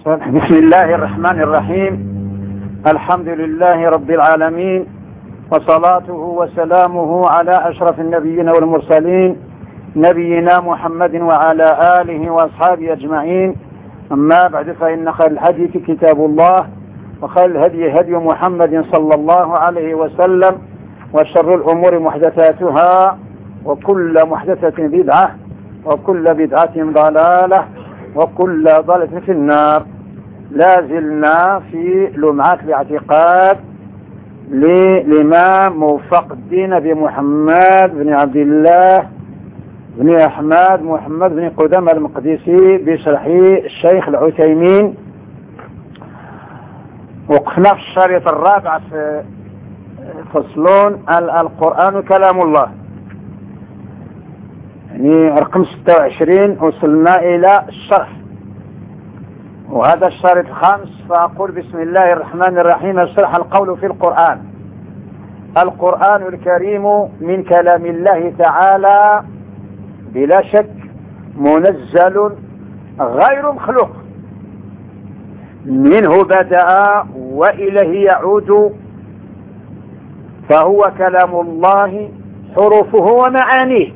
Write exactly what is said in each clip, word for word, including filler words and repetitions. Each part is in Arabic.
بسم الله الرحمن الرحيم. الحمد لله رب العالمين، وصلاته وسلامه على أشرف النبيين والمرسلين نبينا محمد وعلى آله وأصحابه أجمعين. أما بعد، فإن خير الحديث كتاب الله، وخير الهدي هدي محمد صلى الله عليه وسلم، وشر الأمور محدثاتها، وكل محدثة بدعة، وكل بدعة ضلالة، وكل ضلالة في النار. لا زلنا في لمعات الاعتقاد للإمام موفق الدين بن محمد بن عبد الله بن أحمد محمد بن قدامة المقدسي بشرح الشيخ العثيمين. وقفنا في الشريط الرابع في فصلون القرآن كلام الله، يعني رقم ستة وعشرين. وصلنا إلى الشرح، وهذا الشريط الخامس. فأقول بسم الله الرحمن الرحيم. الشرح: القول في القرآن. القرآن الكريم من كلام الله تعالى بلا شك منزل غير مخلوق، منه بدأ وإليه يعود، فهو كلام الله حروفه ومعانيه.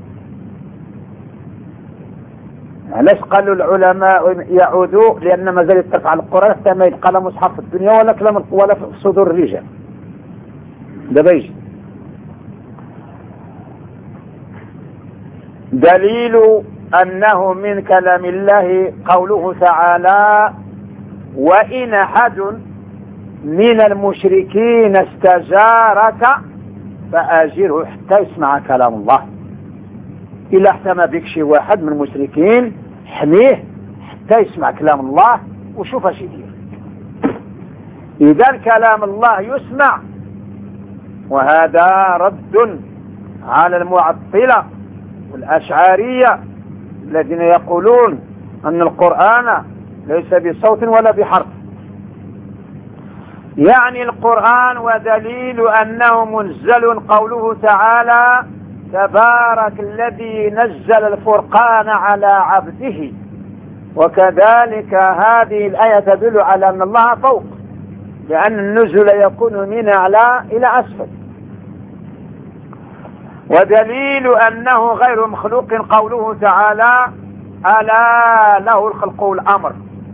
علاش قالوا العلماء يعودوا؟ لأن ما زال يتفق على القرآن حتى ما يبقى لا مصحف في الدنيا ولا كلام ولا في صدور الرجال. دابا يجي دليل أنه من كلام الله قوله تعالى: وإن أحد من المشركين استجارك فأجره حتى يسمع كلام الله. إلا حتى ما بيك شي واحد من المشركين حميه حتى يسمع كلام الله وشوف اش يدير. إذا كلام الله يسمع، وهذا رد على المعطلة والأشعارية الذين يقولون أن القرآن ليس بصوت ولا بحرف. يعني القرآن ودليل أنه منزل قوله تعالى: تبارك الذي نزل الفرقان على عبده. وكذلك هذه الآية تدل على أن الله فوق، لأن النزل يكون من أعلى إلى أسفل. ودليل أنه غير مخلوق قوله تعالى: ألا له الخلق والأمر.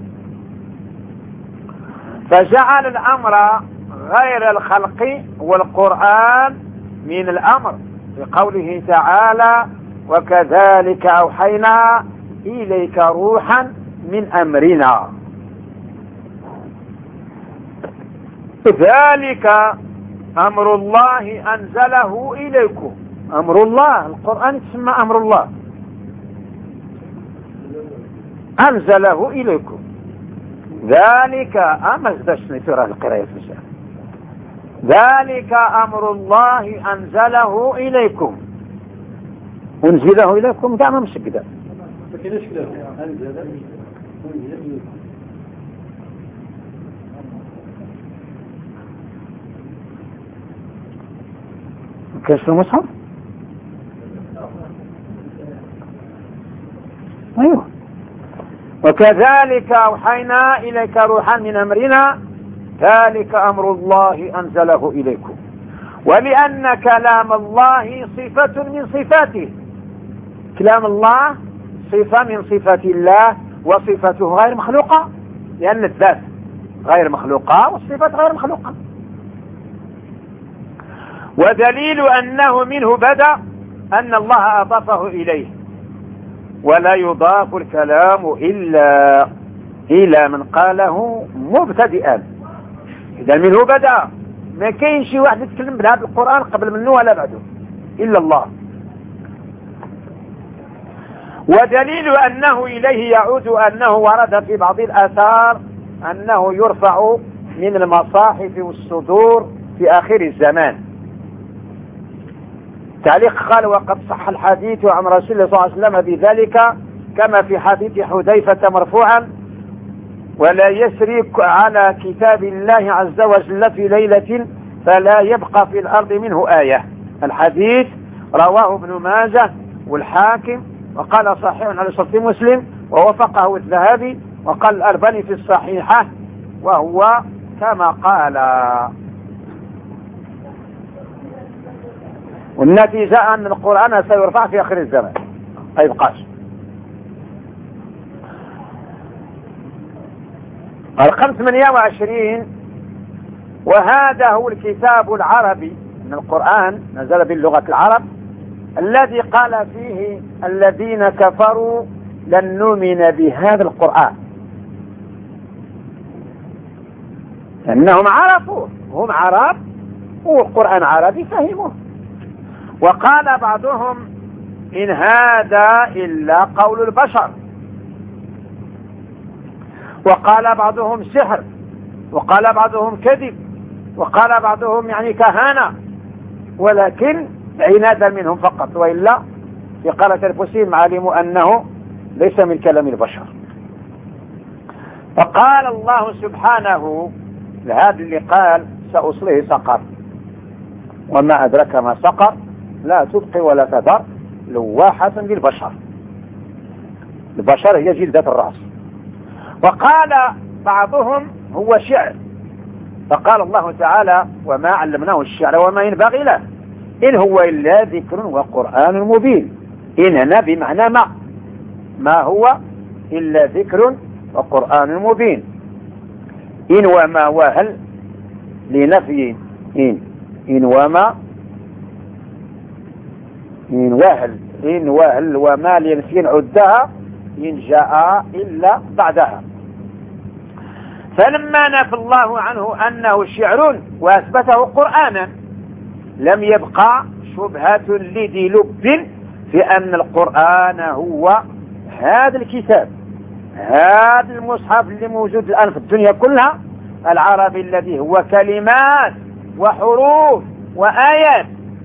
فجعل الأمر غير الخلق والقرآن من الأمر بقوله تعالى: وكذلك أوحينا إليك روحا من أمرنا. ذلك أمر الله أنزله إليكم. أمر الله، القرآن يسمى أمر الله، أنزله إليكم. ذلك أما زدشني ترى القراءة في الشيء. ذلك أمر الله أنزله إليكم. أنزله إليكم دعما مش كده. كيف المصحف؟ أيوه. وكذلك أوحينا إليك روحا من أمرنا ذلك أمر الله أنزله إليكم. ولأن كلام الله صفة من صفاته، كلام الله صفة من صفات الله، وصفته غير مخلوقة، لأن الذات غير مخلوقة والصفات غير مخلوقة. ودليل أنه منه بدأ أن الله أضافه إليه، ولا يضاف الكلام إلا إلى من قاله مبتدئا. إذا منه بدأ، ما كاين شي واحد يتكلم بهذا القرآن قبل منه ولا بعده إلا الله. ودليل أنه إليه يعود أنه ورد في بعض الآثار أنه يرفع من المصاحف والصدور في آخر الزمان. تعليق قال: وقد صح الحديث عن رسول الله صلى الله عليه وسلم بذلك، كما في حديث حذيفة مرفوعا: ولا يسري على كتاب الله عز وجل في ليلة فلا يبقى في الأرض منه آية. الحديث رواه ابن ماجه والحاكم، وقال صحيح على شرط مسلم، ووفقه الذهبي وقال الألباني في الصحيحة وهو كما قال. والنتيجة أن القرآن سيرفع في آخر الزمان ما يبقاش. رقم ثمانية وعشرين، وهذا هو الكتاب العربي من القرآن نزل باللغة العرب الذي قال فيه الذين كفروا لن نؤمن بهذا القرآن، لأنهم عرفوه، هم عرب والقرآن عربي فهموه. وقال بعضهم إن هذا إلا قول البشر، وقال بعضهم سحر، وقال بعضهم كذب، وقال بعضهم يعني كهانة، ولكن عنادا منهم فقط، وإلا في قالة الفسيم علموا أنه ليس من كلام البشر. فقال الله سبحانه لهذا اللي قال سأصليه سقر، وما أدرك ما سقر لا تبقي ولا تذر لواحة للبشر. البشر هي جلدة الرأس. وقال بعضهم هو شعر، فقال الله تعالى وما علمناه الشعر وما ينبغي له إن هو إلا ذكر وقرآن مبين. إن هنا بمعنى ما ما هو إلا ذكر وقرآن مبين. إن وما وهل لنفي إن إن وما إن وهل إن وهل وما لنفي عدها إن جاء إلا بعدها. فلما نفى الله عنه أنه شعر وأثبته قرآنا لم يبقى شبهة لذي لب في أن القرآن هو هذا الكتاب، هذا المصحف اللي موجود الآن في الدنيا كلها العربي الذي هو كلمات وحروف وآيات،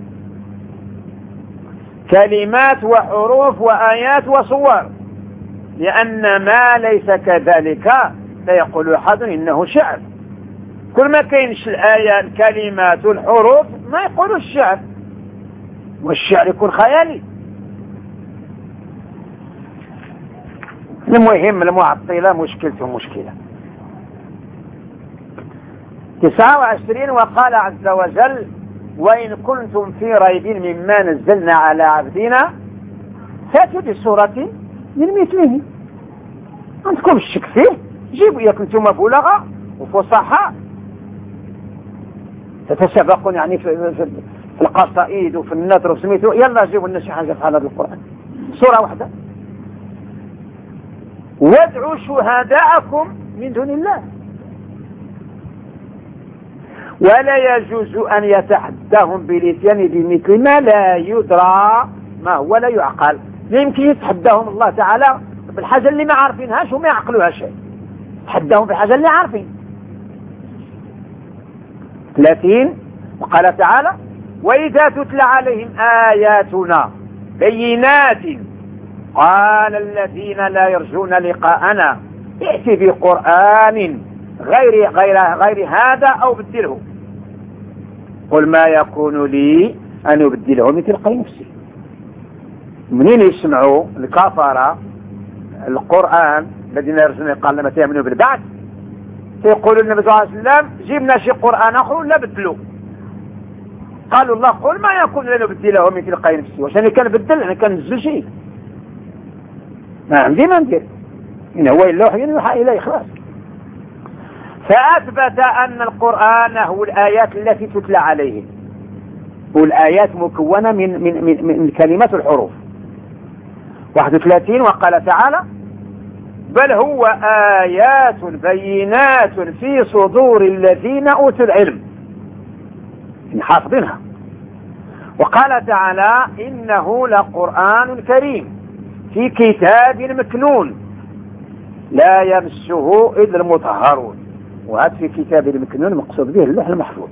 كلمات وحروف وآيات وصور. لأن ما ليس كذلك لا يقول أحد إنه شعر. كل ما كاينش الآية الكلمات والحروف ما يقولوا الشعر، والشعر يكون خيالي. المهم المعطلة مشكلته مشكلة. تسعة وعشرين وقال عز وجل وإن كنتم في ريب مما نزلنا على عبدنا فاتوا بسورة من مثله. عندكم الشك فيه جيبوا يا كنتم بلغة وفصحاء تتسابقون يعني في, في, في القصائد وفي النثر وسميتوا، يلا جيبوا لنا شي حاجة في هذا القرآن سورة واحدة. وادعوا شهداءكم من دون الله. ولا يجوز أن يتحداهم بلسان بمثل ما لا يدرى ما هو لا يعقل. لا يمكن يتحداهم الله تعالى بالحاجة اللي ما عارفينهاش وما يعقلوها شيء، تحداهم بالحاجة اللي عارفين. ثلاثين وقال تعالى وإذا تتلى عليهم آياتنا بينات قال الذين لا يرجون لقاءنا ائت بقرآن غير غير غير هذا أو بدله قل ما يكون لي أن أبدله من تلقاء نفسي. منين يسمعوا الكفرة القرآن الذين يرجون قال لما تؤمنوا بالبعث يقولوا النبي صلى الله عليه وسلم جبنا شي قرآن آخر ولا بدلوا. قالوا الله قل ما يكون لنا بدله من تلقاء نفسي. واش انا كنبدل؟ انا كنزل شيء ما عندي ما ندير، إن هو إلا وحي يوحى إليه خلاص. فأثبت أن القرآن هو الآيات التي تتلى عليه، والآيات مكونة من من من, من كلمات الحروف. واحد وثلاثين وقال تعالى بل هو آيات بينات في صدور الذين أوتوا العلم، حافظينها. وقال تعالى إنه لقرآن كريم في كتاب مكنون لا يمسه إلا المطهرون. وهذا في كتاب المكنون مقصود به اللوح المحفوظ.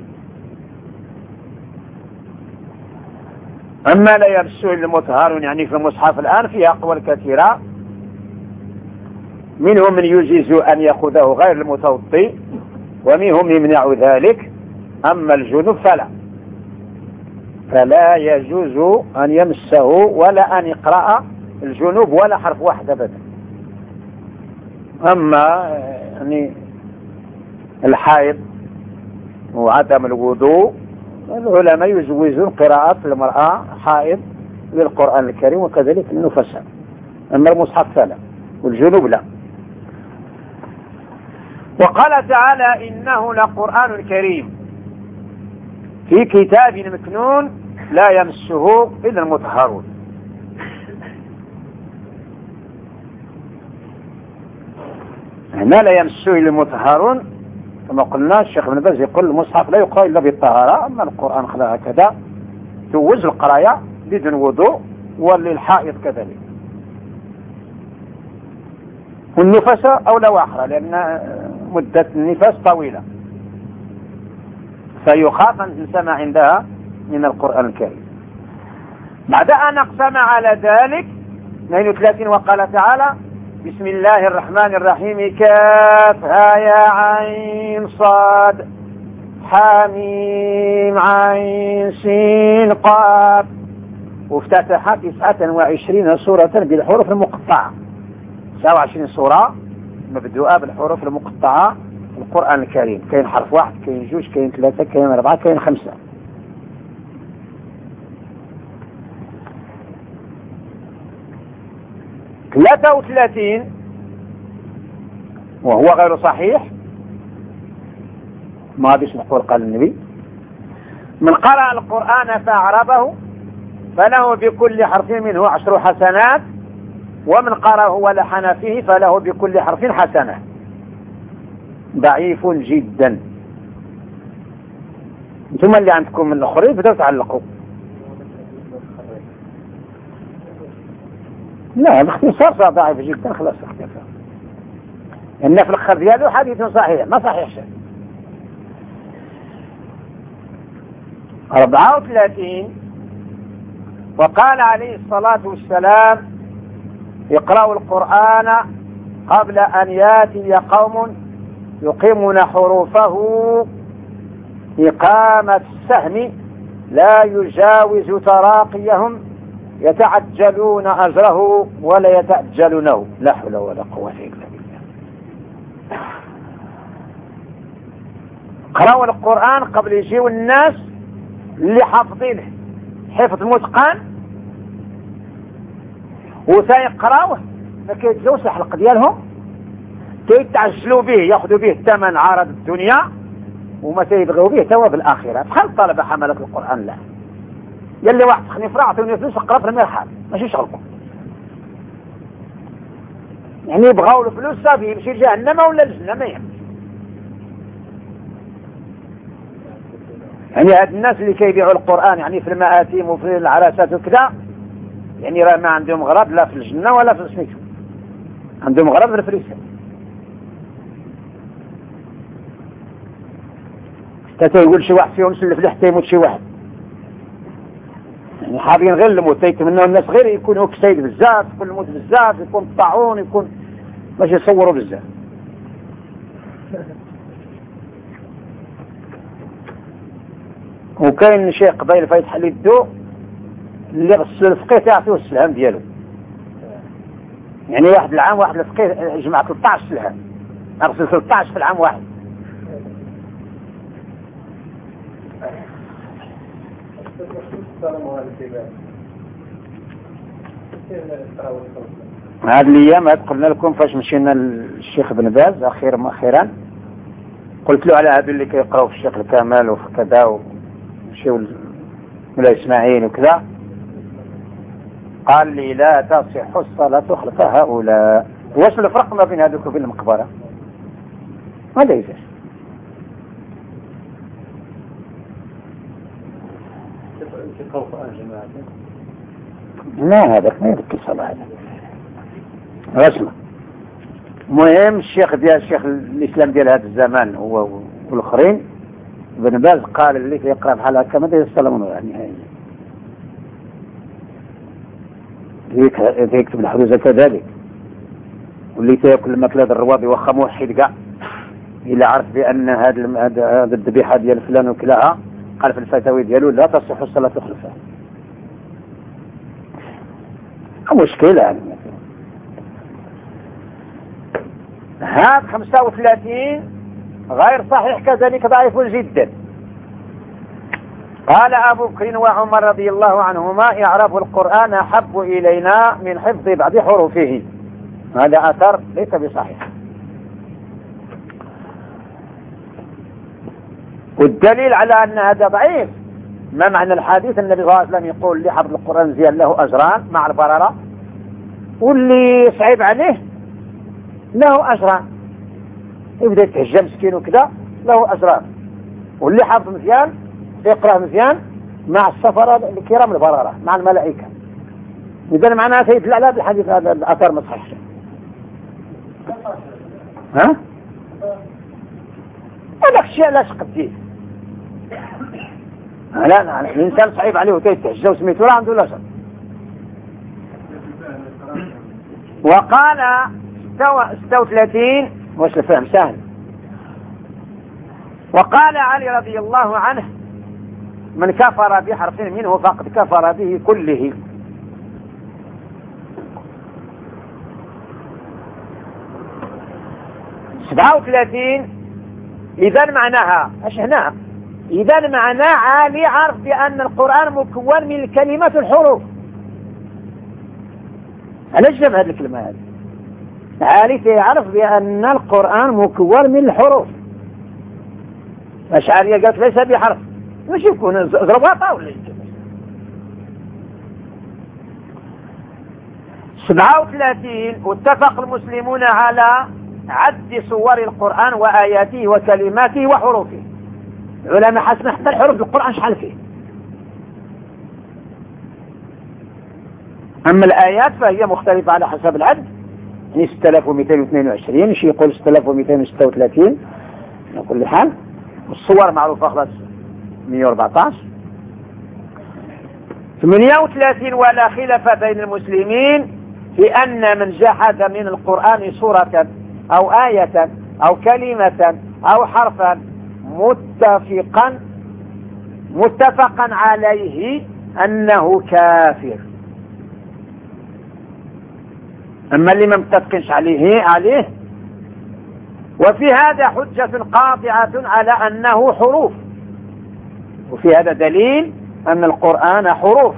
أما لا يمسه إلا المطهرون يعني في المصحف الآن فيها أقوال كثيرة، منهم من يجيز أن يأخذه غير المتوضي ومنهم يمنع ذلك. أما الجنوب فلا فلا يجوز أن يمسه ولا أن يقرأ الجنوب ولا حرف واحد أبدا. أما يعني الحائض وعدم الوضوء العلماء يجوزون قراءة المرأة حائض للقرآن الكريم وكذلك النفساء، أما المصحف فلا والجنوب لا. وقال تعالى إنه لقرآن كريم في كتاب مكنون لا يمسه إلا المطهرون. هنا لا يمسه إلا المطهرون كما قلنا. الشيخ ابن باز يقول المصحف لا يقرأ إلا بالطهارة، أما القرآن خذها هكذا توز القراية بدون وضوء، وللحائض كذلك. والنفس أولى وأحرى لأن مدة النفاس طويلة، فيخاف أن تسمع عندها من القرآن الكريم. بعد أن أقسم على ذلك اثنين وثلاثين وقال تعالى بسم الله الرحمن الرحيم كاف ها يا عين صاد حميم عين سين قاف. وافتتح تسعة وعشرين سورة بالحروف المقطعة، تسعة وعشرين سورة مبدوءة بالحروف المقطعة في القرآن الكريم. كاين حرف واحد، كاين جوج، كاين ثلاثة، كاين أربعة، كاين خمسة. ثلاثة وثلاثين وهو غير صحيح، ما بيش نقول قال النبي من قرأ القرآن فأعربه فله بكل حرف منه عشر حسنات، ومن قرأه ولحن فيه فله بكل حرف حسنة. ضعيف جدا. ثم اللي عندكم من الآخرين بدأوا تعلقوا. لا باختصار صار ضعيف جدا خلاص اختفى، لأن في الأخر دياله حديث صحيح ما صحيح شيء. أربعة وثلاثين وقال عليه الصلاة والسلام اقرأوا القرآن قبل أن ياتي قوم يقيمون حروفه إقامة السهم لا يجاوز تراقيهم يتعجلون أجره ولا يتأجلونه. لا حول ولا قوة إلا بالله. قرأوا القرآن قبل يجيوا الناس اللي حافظينه حفظ متقن وسيقرأوه ما كيتزوش الحلق ديالهم، كيتعجلوا به ياخذوا به ثمن عارض الدنيا وما سيبغوا به ثواب الآخرة. بخل طلبة حملة القرآن لا يلي واحد خني فرع عطوني فلوس اقرا في المرحال ماشي شغلكم. يعني يبغاو الفلوس صافي يمشي لجهنم ولا الجنة ما يهمش. يعني هاد الناس اللي كيبيعوا القرآن يعني في المآتم وفي العراسات وكذا يعني راه ما عندهم غرض لا في الجنة ولا في سميتو، عندهم غرض في الفلوس. حتى يقول شي واحد فيهم سلف له حتى يموت شي واحد، يعني حابين غير الموت يتمنوا الناس غير يكونوا كسيد بزاف، يكون الموت بزاف، يكون الطاعون، يكون باش يصوروا بزاف. وكاين شي قبائل فايتح لي الدو اللي غسل الفقيه تعطيه السلام ديالو، يعني واحد العام واحد الفقيه جمع ثلاثة عشر سلام، غسل ثلاثة عشر في العام واحد. هذه الايام قلنا لكم فاش مشينا للشيخ ابن باز اخيرا اخيرا قلت له على هذو اللي كيقراو في الشيخ الكمال وفي كذا ومشيو ولا اسماعيل وكذا، قال لي لا تصح الصلاة خلف هؤلاء. واش الفرق ما بين هذوك وبين المقبرة؟ ما ليس لا هذاك ما يبكي الصلاة هذا رسمه. المهم الشيخ ديال الشيخ الإسلام ديال هذا الزمان هو والآخرين ابن باز قال اللي يقرأ بحال هكا ما داير الصلاة من يعني هيك يكتب الحروزة كذلك، واللي تاكل الماكلة الروابي واخا موحد كاع إلا عرف بأن هذا هذا الذبيحة ديال فلان وكلاها قال في الفتاوي ديالو لا تصح الصلاة خلفها. مشكلة يعني. هذا خمسة وثلاثين غير صحيح كذلك ضعيف جدا. قال أبو بكر وعمر رضي الله عنهما إعراب القرآن أحب إلينا من حفظ بعض حروفه. هذا أثر ليس بصحيح. والدليل على أن هذا ضعيف ما معنى الحديث النبي صلى الله عليه وسلم يقول اللي حفظ القرآن زيان له أجران مع البررة، واللي صعيب عليه له أجران، يبدأ يتهجى مسكين وكذا له أجران، واللي حفظ مزيان يقرأ مزيان مع السفرة الكرام البررة مع الملائكة. إذا معناها سيدل على الحديث هذا الأثر ما صحيح. ها؟ هذاك الشيء لا شق فيه. لا لا الإنسان صعيب عليه وتيتهجى وسميته لا عنده لا شق. وقال ستة وثلاثين واش الفهم سهل. وقال علي رضي الله عنه من كفر بحرف منه فقد كفر به كله. سبعة وثلاثين إذا معناها ايش هنا؟ إذا معناه عالي عرف بأن القرآن مكون من الكلمات الحروف. علاش جاب هذه الكلمة هذه؟ عالي يعرف بأن القرآن مكون من الحروف. أشعرية قالت ليس بحرف، مش يكون اضربها طاولة. سبعة وثلاثين واتفق المسلمون على عد صور القرآن وآياته وكلماته وحروفه. العلماء حسن حتى الحروف القرآن شحال فيه. أما الآيات فهي مختلفة على حسب العد، يعني ستة آلاف ومئتين واثنين وعشرين، شي يقول ستة آلاف ومئتين وستة وثلاثين على كل حال. والصور معروفة خلاص مئة وأربعة عشر. ثمانية وثلاثين ولا خلاف بين المسلمين في أن من جحد من القرآن سورة أو آية أو كلمة أو حرفا متفقا متفقا عليه أنه كافر. أما اللي ما متفقنش عليه عليه وفي هذا حجة قاطعة على أنه حروف، وفي هذا دليل أن القرآن حروف.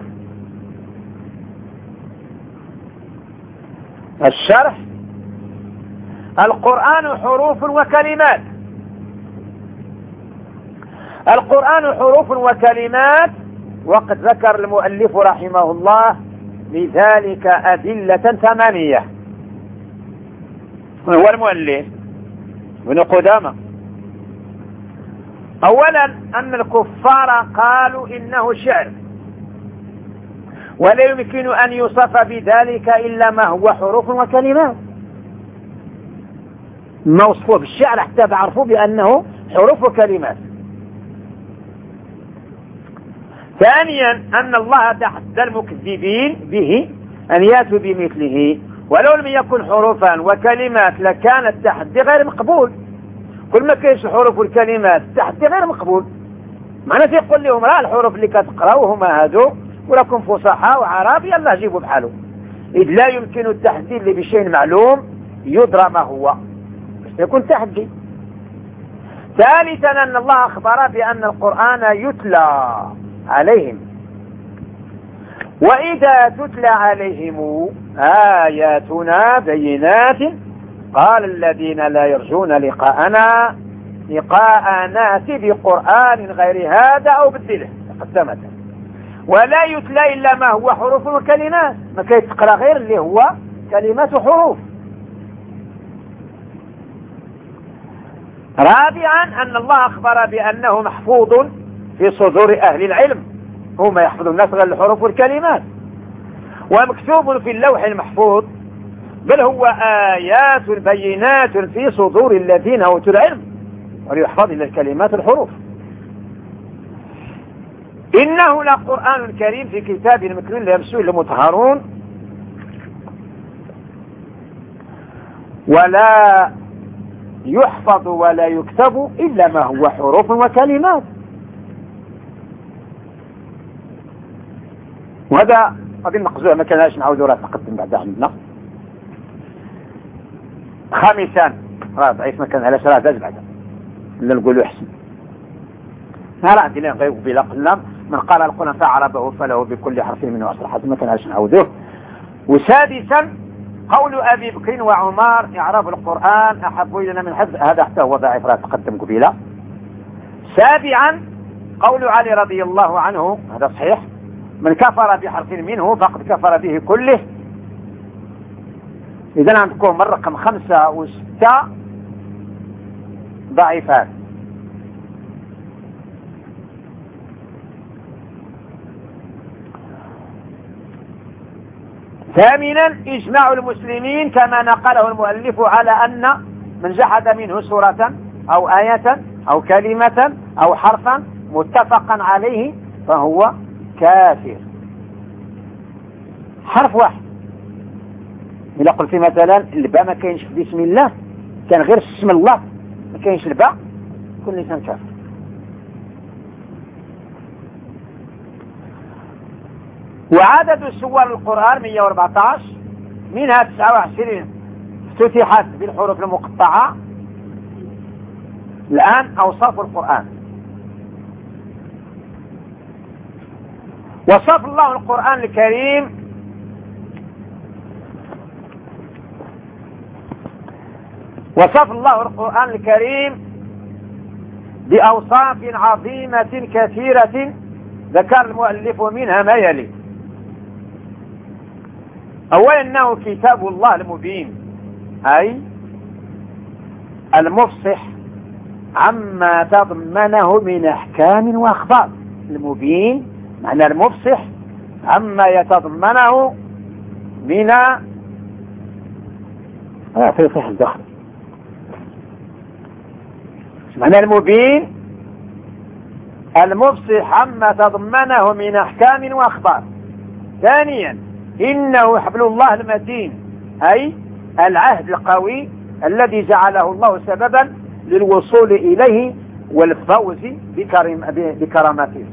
الشرح: القرآن حروف وكلمات. القرآن حروف وكلمات، وقد ذكر المؤلف رحمه الله لذلك أدلة ثمانية. هو المؤلف ابن قدامة. أولا أن الكفار قالوا إنه شعر، ولا يمكن أن يوصف بذلك إلا ما هو حروف وكلمات. ما وصفوه بالشعر حتى بعرفوا بأنه حروف وكلمات. ثانيا أن الله تحدى المكذبين به أن يأتوا بمثله، ولو لم يكن حروفا وكلمات لكان التحدي غير مقبول. كل ما كاينش حروف والكلمات التحدي غير مقبول. معناه يقول لهم راه الحروف اللي كتقراوهما هادو ولكم فصحاء وعرب يلا جيبوا بحاله، إذ لا يمكن التحدي اللي بشيء معلوم يدرى ما هو، يكون تحدي. ثالثا أن الله أخبر بأن القرآن يتلى عليهم، وإذا تتلى عليهم آياتنا بينات قال الذين لا يرجون لقاءنا لقاء نأتي بقرآن غير هذا أو بدله قدمت. ولا يتلى إلا ما هو حروف وكلمات، ما كيتقرأ غير اللي هو كلمات وحروف. رابعا أن الله أخبر بأنه محفوظ في صدور أهل العلم، هم يحفظون الناس غير الحروف والكلمات، ومكتوب في اللوح المحفوظ، بل هو آيات بينات في صدور الذين أوتوا العلم وليحفظ إلا الكلمات الحروف. إنه لقرآن كريم في كتاب مكنون لا يمسوه إلا مطهرون، ولا يحفظ ولا يكتب إلا ما هو حروف وكلمات. وهذا هذه المقزوع ما كانش نعودوا راه تقدم بعد عندنا. خامسا راه ضعيف ما كان على راه داز بعدا لا نقولوا احسن. ها راه دينا غير بلا قلنا من قال القرآن فعربه فله بكل حرف منه عشر حسنات ما كان علاش نعاودوه. وسادسا قول ابي بكر وعمر اعراب القرآن احب الينا من حفظ، هذا حتى هو ضعيف راه تقدم قبيله. سابعا قول علي رضي الله عنه، هذا صحيح، من كفر بحرف منه فقد كفر به كله. اذا عندكم الرقم خمسة وستة ضعيفات. ثامنا اجماع المسلمين كما نقله المؤلف على ان من جحد منه سورة او آية او كلمة او حرفا متفقا عليه فهو كافر. حرف واحد، إلا قلت مثلا الباء ما كاينش في بسم الله، كان غير اسم الله ما كاينش الباء، كل انسان كافر. وعدد سور القرآن مئة وأربعة عشر، منها تسعة وعشرين افتتحت بالحروف المقطعة. الآن أوصاف القرآن. وصف الله القرآن الكريم وصف الله القرآن الكريم بأوصاف عظيمة كثيرة ذكر المؤلف منها ما يلي. أولا أنه كتاب الله المبين، أي المفصح عما تضمنه من أحكام وأخبار. المبين معنى المفصح عما يتضمنه من آه في صحيح الدخل. معنى المبين المفصح عما تضمنه من أحكام وأخبار. ثانيا إنه حبل الله المتين، أي العهد القوي الذي جعله الله سببا للوصول إليه والفوز بكرم بكرامته.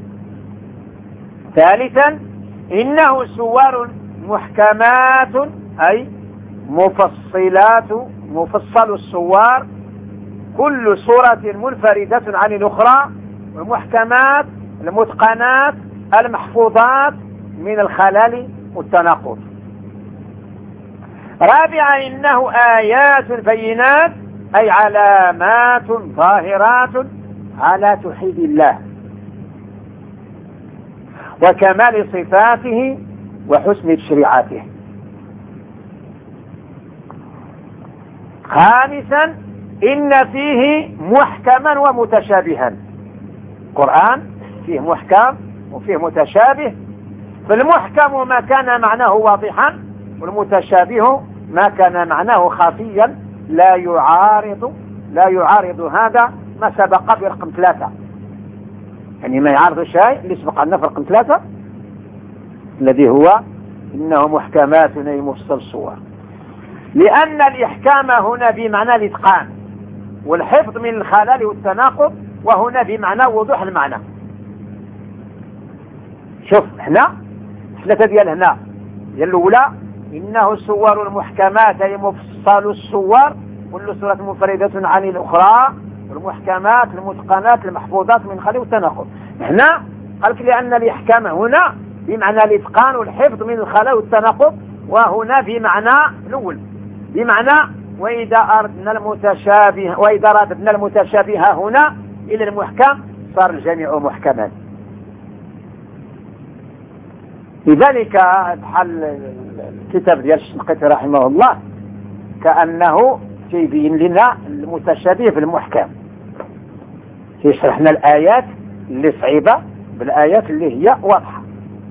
ثالثا إنه سور محكمات، أي مفصلات مفصل السور، كل سورة منفردة عن الأخرى، والمحكمات المتقنات المحفوظات من الخلل والتناقض. رابعا إنه آيات بينات، أي علامات ظاهرات على توحيد الله وكمال صفاته وحسن تشريعاته. خامسا إن فيه محكما ومتشابها. القرآن فيه محكم وفيه متشابه، فالمحكم ما كان معناه واضحا، والمتشابه ما كان معناه خفيا لا يعارض لا يعارض هذا ما سبق برقم ثلاثة، يعني ما يعارض شيء اللي سبق لنا في رقم ثلاثة الذي هو إنه محكمات أي مفصل الصور. لأن الإحكام هنا بمعنى الإتقان والحفظ من الخلل والتناقض، وهنا بمعنى وضوح المعنى. شوف هنا ثلاثة ديال هنا ديال الأولى إنه سور المحكمات أي مفصل السور، كل سورة منفردة عن الأخرى، والمحكمات المتقنات المحفوظات من الخلل والتناقض. هنا قالك لأن الإحكام هنا بمعنى الإتقان والحفظ من الخلل والتناقض، وهنا بمعنى الأول بمعنى وإذا أردنا المتشابه وإذا رددنا المتشابه هنا إلى المحكم صار الجميع محكما. لذلك بحال الكتاب ديال الشنقيطي رحمه الله كأنه يبين لنا المتشابه في المحكم، يشرح لنا الآيات اللي صعيبة بالآيات اللي هي واضحة.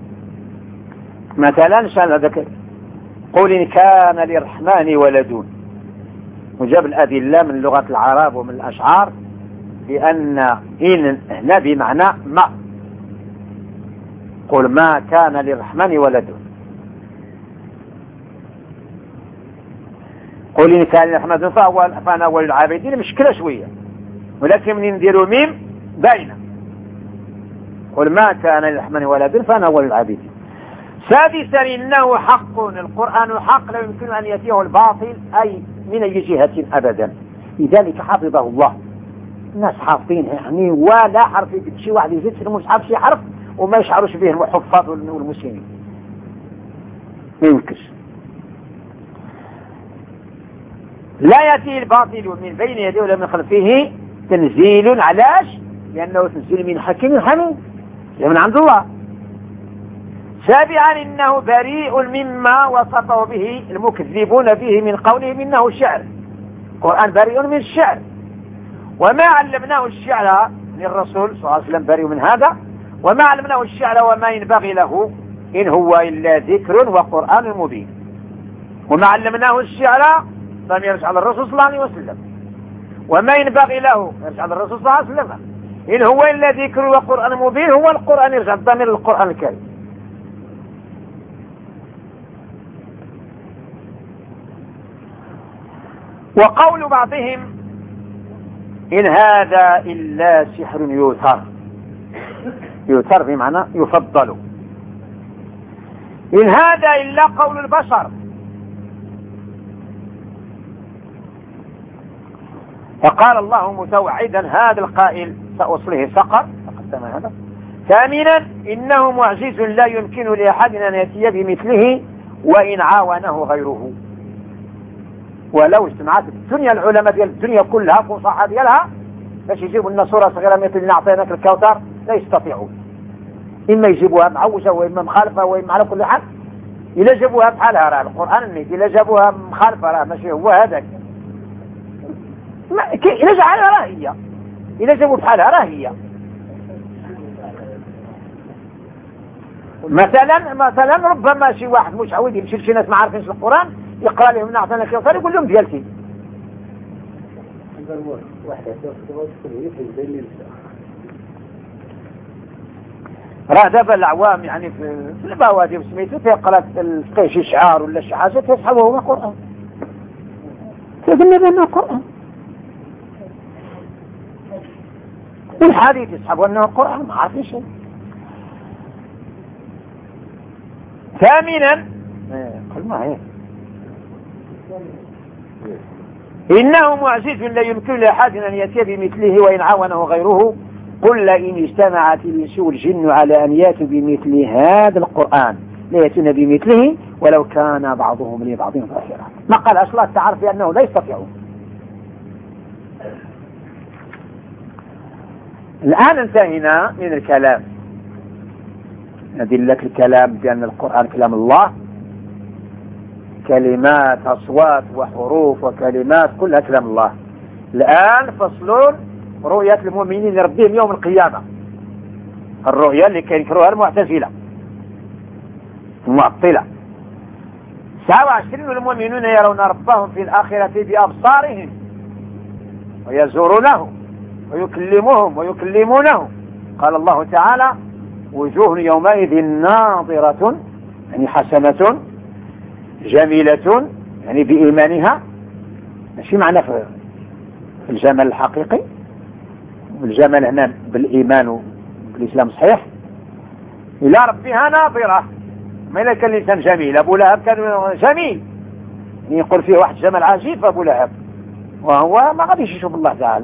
مثلا شان هذاك قل إن كان للرحمن ولد، وجاب الأدلة من لغة العرب ومن الأشعار بأن إن هنا بمعنى ما. قل ما كان للرحمن ولد، قل إن كان للرحمن فهو فأنا أول العابدين. مشكلة شوية، ولكن من نديروا ميم باينة. قل ما كان للرحمن ولد فأنا أول العابدين. سادسا إنه حق، القرآن حق لا يمكن أن يأتيه الباطل أي من أي جهة أبدا. لذلك حفظه الله. الناس حافظين يعني ولا حرف يجد شي واحد يزيد في المصحف شي حرف وما يشعرش به الحفاظ والمسلمين، ما يمكنش. لا يأتي الباطل من بين يديه ولا من خلفه تنزيل. علاش؟ لأنه تنزيل من حكيم حميد من عند الله. سابعا إنه بريء مما وصفه به المكذبون به من قولهم إنه شعر. القرآن بريء من الشعر، وما علمناه الشعر للرسول صلى الله عليه وسلم بريء من هذا، وما علمناه الشعر وما ينبغي له إن هو إلا ذكر وقرآن مبين. وما علمناه الشعر لم يرجع على الرسول صلى الله عليه وسلم، وما ينبغي له يرجع على الرسول صلى الله عليه وسلم، إن هو إلا ذكر وقرآن مبين. هو القرآن، يرجع الضمير للقرآن الكريم. وقول بعضهم إن هذا إلا سحر يؤثر، يؤثر بمعنى يفضل. إن هذا إلا قول البشر. فقال الله متوعدا هذا القائل سأصله سقر، تقدم هذا. ثامنا إنه معجز لا يمكن لأحد أن يأتي بمثله وإن عاونه غيره. ولو اجتمعت الدنيا العلماء ديال الدنيا كلها فصحى ديالها باش يجيبوا لنا صورة صغيرة مثل نعطيناك الكوثر لا يستطيعون. إما يجيبوها معوجة وإما مخالفة وإما على كل حال. إلا جابوها بحالها راه القرآن النيت، إلا جابوها مخالفة راه ماشي هو هذاك. إلا جعلها راه هي، إلا جابوا بحالها راه هي. مثلا مثلا ربما شي واحد مش عاود يمشي لشي ناس ما عارفينش القرآن يقرأ لهم نعطينا الكوثر يقول لهم ديالتي. راه دابا العوام يعني في البوادي وسميتو تيقرا تلقى شي شعار ولا شي حاجه تسحبه هو قرآن، تقول بانه قرآن، والحديث يسحبوا انه قرآن ما عارفين شيء. ثامنا قل ما هي إنه معجز لا يمكن لأحد أن يأتي بمثله وإن عاونه غيره. قل إن اجتمعت الإنس والجن على أن يأتوا بمثل هذا القرآن لا يأتون بمثله ولو كان بعضهم لبعض ظهيرا. ما قال أصلا تعرف بأنه لا يستطيعون. الآن انتهينا من الكلام، أدلة الكلام بأن القرآن كلام الله، كلمات أصوات وحروف وكلمات كلها كلام الله. الآن فصلون رؤية المؤمنين لربهم يوم القيامة، الرؤية اللي كينكروها المعتزلة المعطلة. تسعة وعشرين والمؤمنون يرون ربهم في الآخرة بأبصارهم ويزورونه ويكلمهم ويكلمونه. قال الله تعالى وجوه يومئذ ناظرة يعني حسنة جميلة يعني بإيمانها، ماشي معنى في الجمال الحقيقي، والجمال هنا بالإيمان بالإسلام صحيح. إلى ربها ناظرة، ما إلا كان الإنسان جميل. أبو لهب كان جميل يعني يقول فيه واحد جمال عجيب أبو لهب، وهو ما غاديش يشوف الله تعالى.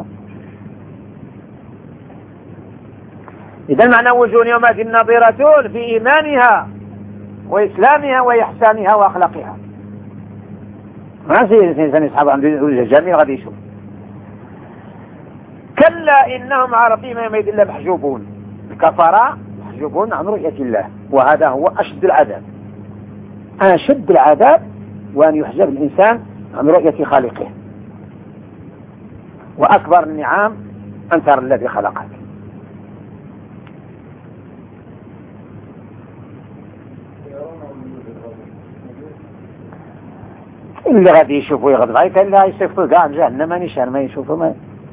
إذا معنى وجوه يومئذ ناظرة في إيمانها وإسلامها وإحسانها وأخلاقها. ما سي الإنسان يسحب عنده وجه جميل غادي يشوف. كلا إنهم عن ربهم يومئذ لمحجوبون. الكفرة محجوبون عن رؤية الله، وهذا هو أشد العذاب، أشد العذاب وأن يحجب الإنسان عن رؤية خالقه. وأكبر النعام أن ترى الذي خلقك. اللي غادي يشوفوا يغضب عليك إلا يصيفوا كاع جهنم نشان ما يشوفوا ما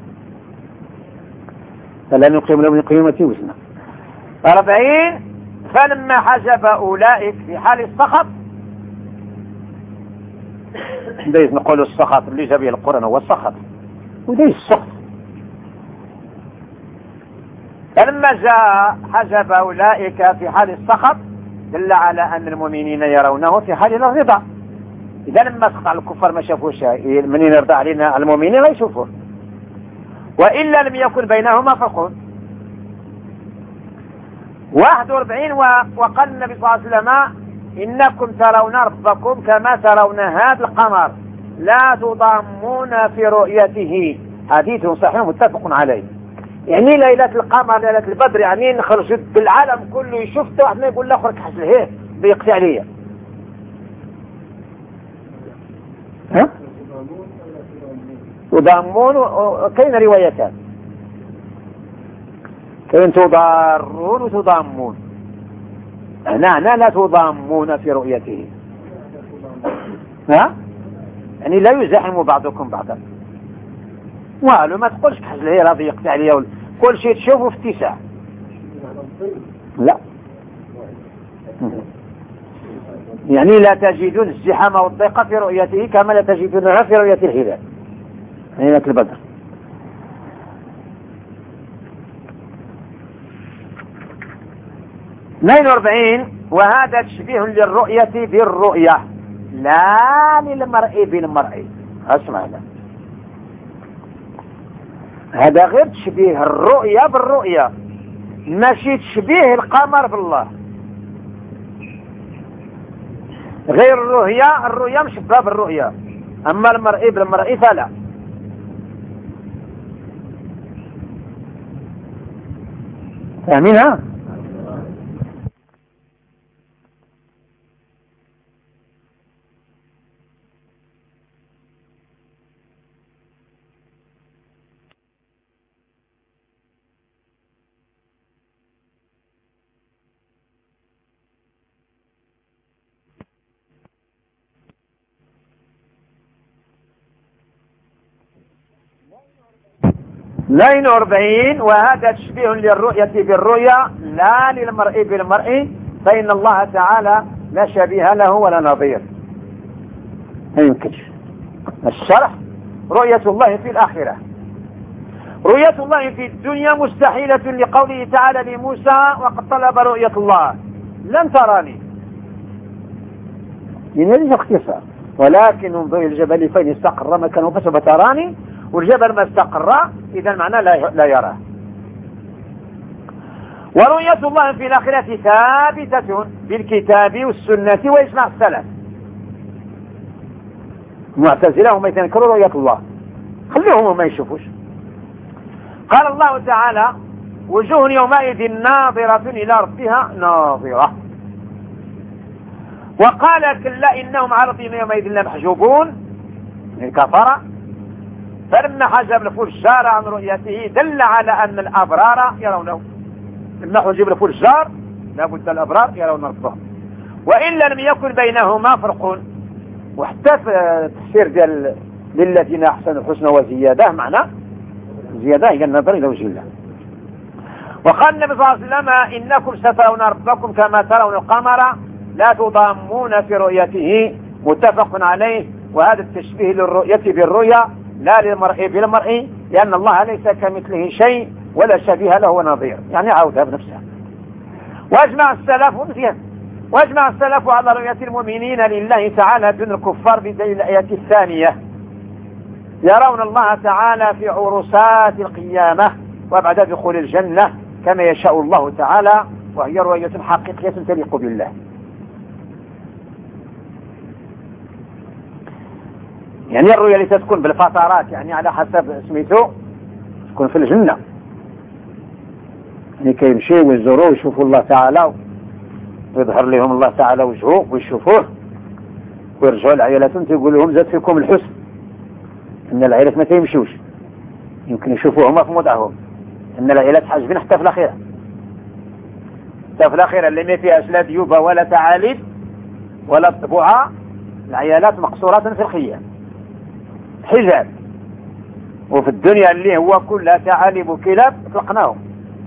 فلا نقيم لهم القيامة وزنا. أربعين فلما حجب أولئك في حال السخط، دايز نقولوا السخط اللي جاب القرآن هو السخط، ودايز السخط. فلما جاء حجب أولئك في حال السخط دل على أن المؤمنين يرونه في حال الرضا. إذا لما سقط على الكفار ما شافوش، من يرضى علينا المؤمنين لا يشوفوه. وإلا لم يكن بينهما فرق. واحد واربعين وقال النبي صلى الله عليه وسلم إنكم ترون ربكم كما ترون هذا القمر لا تضامون في رؤيته. حديث صحيح متفق عليه. يعني ليلة القمر ليلة البدر، يعني نخرج بالعالم كله يشوف، واحد ما يقول لاخر كحس لهيه بيقطع عليا. ها؟ تضامون كاين روايتان، كاين تضارون وتضامون. هنا هنا لا تضامون في رؤيته، ها؟ يعني لا يزاحم بعضكم بعضا. والو ما تقولش كحس لهيه راضي يقطع عليا، كل شيء تشوفه في اتساع. لا، يعني لا تجدون الزحام والضيق في رؤيته كما لا تجدونها في رؤية الهلال ليلة البدر. اثنين واربعين وهذا تشبيه للرؤية بالرؤية لا للمرء بالمرء. اسمع هذا، هذا غير تشبيه الرؤية بالرؤية، ماشي تشبيه القمر بالله. غير الرؤية، الرؤية مشبهة بالرؤية، أما المرء بالمرء فلا. فاهمينها؟ اثنين واربعين وهذا تشبيه للرؤية بالرؤيا لا للمرء بالمرء، فإن الله تعالى لا شبيه له ولا نظير. ما يمكنش. الشرح: رؤية الله في الآخرة. رؤية الله في الدنيا مستحيلة لقوله تعالى لموسى وقد طلب رؤية الله لن تراني، ليس اختصار، ولكن انظر إلى الجبل فإن استقر مكانه فسوف تراني، والجبل ما استقر إذا معناه لا, لا يراه. ورؤية الله في الآخرة ثابتة بالكتاب والسنة وإجماع السلف. المعتزلة هم ينكروا رؤية الله، خليهم ما يشوفوش. قال الله تعالى: وجوه يومئذ ناظرة إلى ربها ناظرة. وقال: كلا إنهم عن ربهم يومئذ لمحجوبون، الكفرة. فلما حجب الفجار عن رؤيته دل على أن الأبرار يرونه. لما حجب الفجار لابد الأبرار يرون ربهم، وإلا لم يكن بينهما فرق. وحتى في التفسير ديال للذين أحسنوا الحسنى وزيادة، معنى زيادة هي النظر إلى وجه الله. وقال النبي صلى الله عليه وسلم: إنكم سترون ربكم كما ترون القمر لا تضامون في رؤيته، متفق عليه. وهذا التشبيه للرؤية بالرؤيا لا للمرء بالمرء، لأن الله ليس كمثله شيء ولا شبيه له ونظير، يعني عودها بنفسها. واجمع السلف مزيان واجمع السلف على رؤية المؤمنين لله تعالى دون الكفار بدليل الآية الثانية: يرون الله تعالى في عرسات القيامة وبعد دخول الجنة كما يشاء الله تعالى، وهي رؤية حقيقية تليق بالله. يعني الرؤية التي تكون بالفترات، يعني على حسب سميته، تكون في الجنة، يعني كيمشي ويزوروا ويشوفوا الله تعالى ويظهر لهم الله تعالى وجهه ويشوفوه، ويرجعوا لعائلتهم تقول لهم: زاد فيكم الحسن. ان العائلات ما تيمشوش، يمكن يشوفوهما في موضعهم. ان العائلات حاجبين حتى في الاخره، حتى في الاخره اللي ما فيهاش لا ديوبه ولا تعاليب ولا طبوعه، العيالات مقصورات في الخيام حجاب. وفي الدنيا اللي هو كلها تعاليب وكلاب اطلقناهم،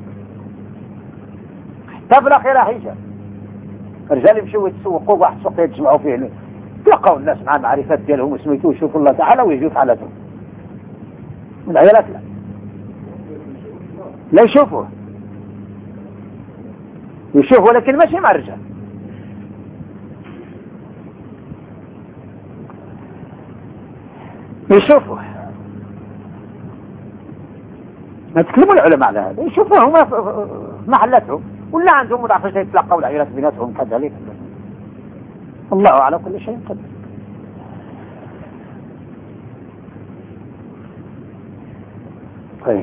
حتى في الاخره حجاب. الرجال يمشوا يتسوقوا واحد سوق يتجمعوا فيه، تلقاو الناس مع المعرفات ديالهم وسميتو يشوفوا الله تعالى ويجيو في حالتهم. العيالات لا لا يشوفوه، يشوف ولكن ماشي مع الرجال. يشوفوا، ما تكلموا العلماء على هذا، يشوفوا هما في محلاتهم، ولا عندهم مضاعفة يتلقوا العائلات بيناتهم كذلك. الله على كل شيء قدير. طيب،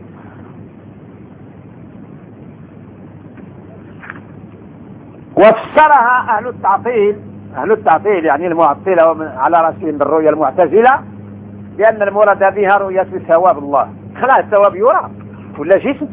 وفسرها أهل التعطيل، أهل التعطيل يعني المعطلة على رأسهم بالرؤية المعتزلة، بأن المراد بها رؤية ثواب الله. خلاص الثواب يرى ولا جسم،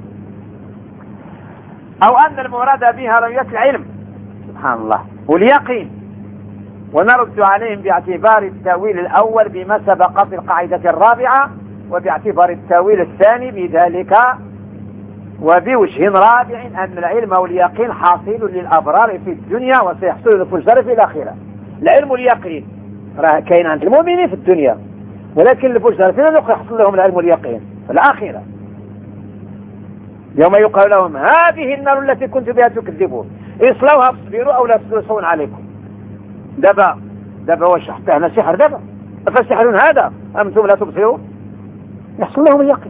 أو أن المراد بها رؤية العلم سبحان الله واليقين. ونرد عليهم باعتبار التأويل الأول بما سبق في القاعدة الرابعة، وباعتبار التأويل الثاني بذلك، وبوجه رابع أن العلم واليقين حاصل للأبرار في الدنيا وسيحصل للفجار في الآخرة. العلم واليقين راه كاين عند المؤمنين في الدنيا، ولكن الفجار فينا يحصل لهم العلم واليقين في الآخرة، يوم يقال لهم هذه النار التي كنت بها تكذبون اصلوها فاصبروا أو لا تصون عليكم. دابا دابا واش حتى هنا سحر؟ دابا أفسحر هذا أم أنتم لا تبصرون؟ يحصل لهم اليقين.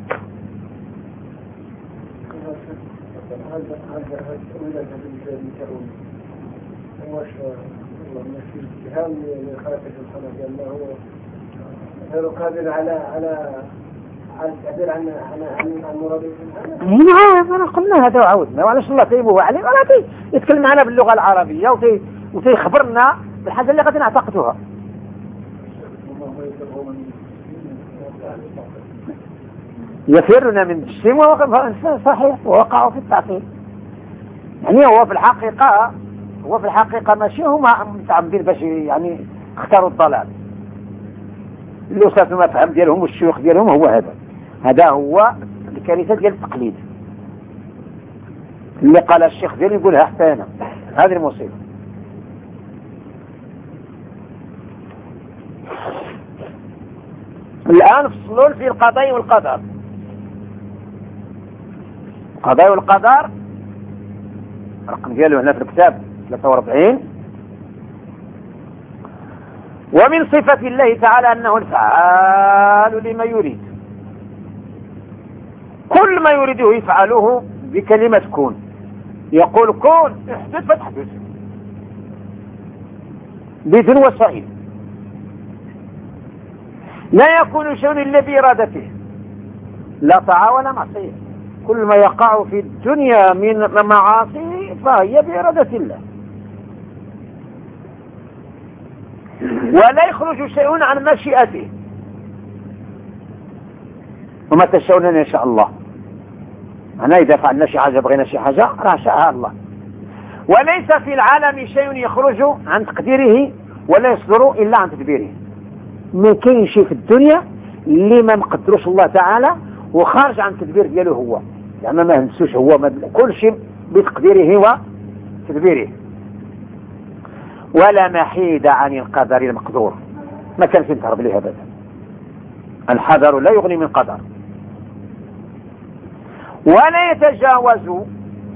غير قادر على على على التعبير عن عن عن مراده سبحانه. نعم أنا قلنا هذا وعودنا، وعلاش الله تيبوه عليه ولا يتكلم معنا باللغة العربية وتي وتيخبرنا بالحاجة اللي غادي نعتقدوها. يفرنا من الجسم ووقف صحيح ووقعوا في التعطيل. يعني هو في الحقيقة هو في الحقيقة ماشي هما متعمدين باش يعني اختاروا الضلال. الأستاذ ما فهم ديالهم والشيوخ ديالهم هو هذا هذا هو الكارثة ديال التقليد اللي قال الشيخ ديالي يقولها حتى أنا. هذه المصيبة. الآن فصلون في القضاء والقدر. القضاء والقدر الرقم دياله هنا في الكتاب ثلاثة وأربعين. ومن صفة الله تعالى أنه الفعال لما يريد، كل ما يريده يفعله بكلمة كون. يقول كون احدث فتحدث بدون وسائل، لا يكون شيء إلا بإرادته، لا طاعة ولا معصية. كل ما يقع في الدنيا من معاصي فهي بإرادة الله، ولا يخرج شيء عن مشيئته. وما تشاءون إن شاء الله، أنا إذا فعلنا شي حاجة بغينا شي حاجة راه شاءها الله. وليس في العالم شيء يخرج عن تقديره ولا يصدر إلا عن تدبيره. ما كاين شيء في الدنيا اللي ما مقدروش الله تعالى وخارج عن تدبير دياله هو، يعني ما هنسوش هو، كل شيء بتقديره وتدبيره. ولا محيد عن القدر المقدور، ما كان في تهرب له ابدا. الحذر لا يغني من قدر. ولا يتجاوز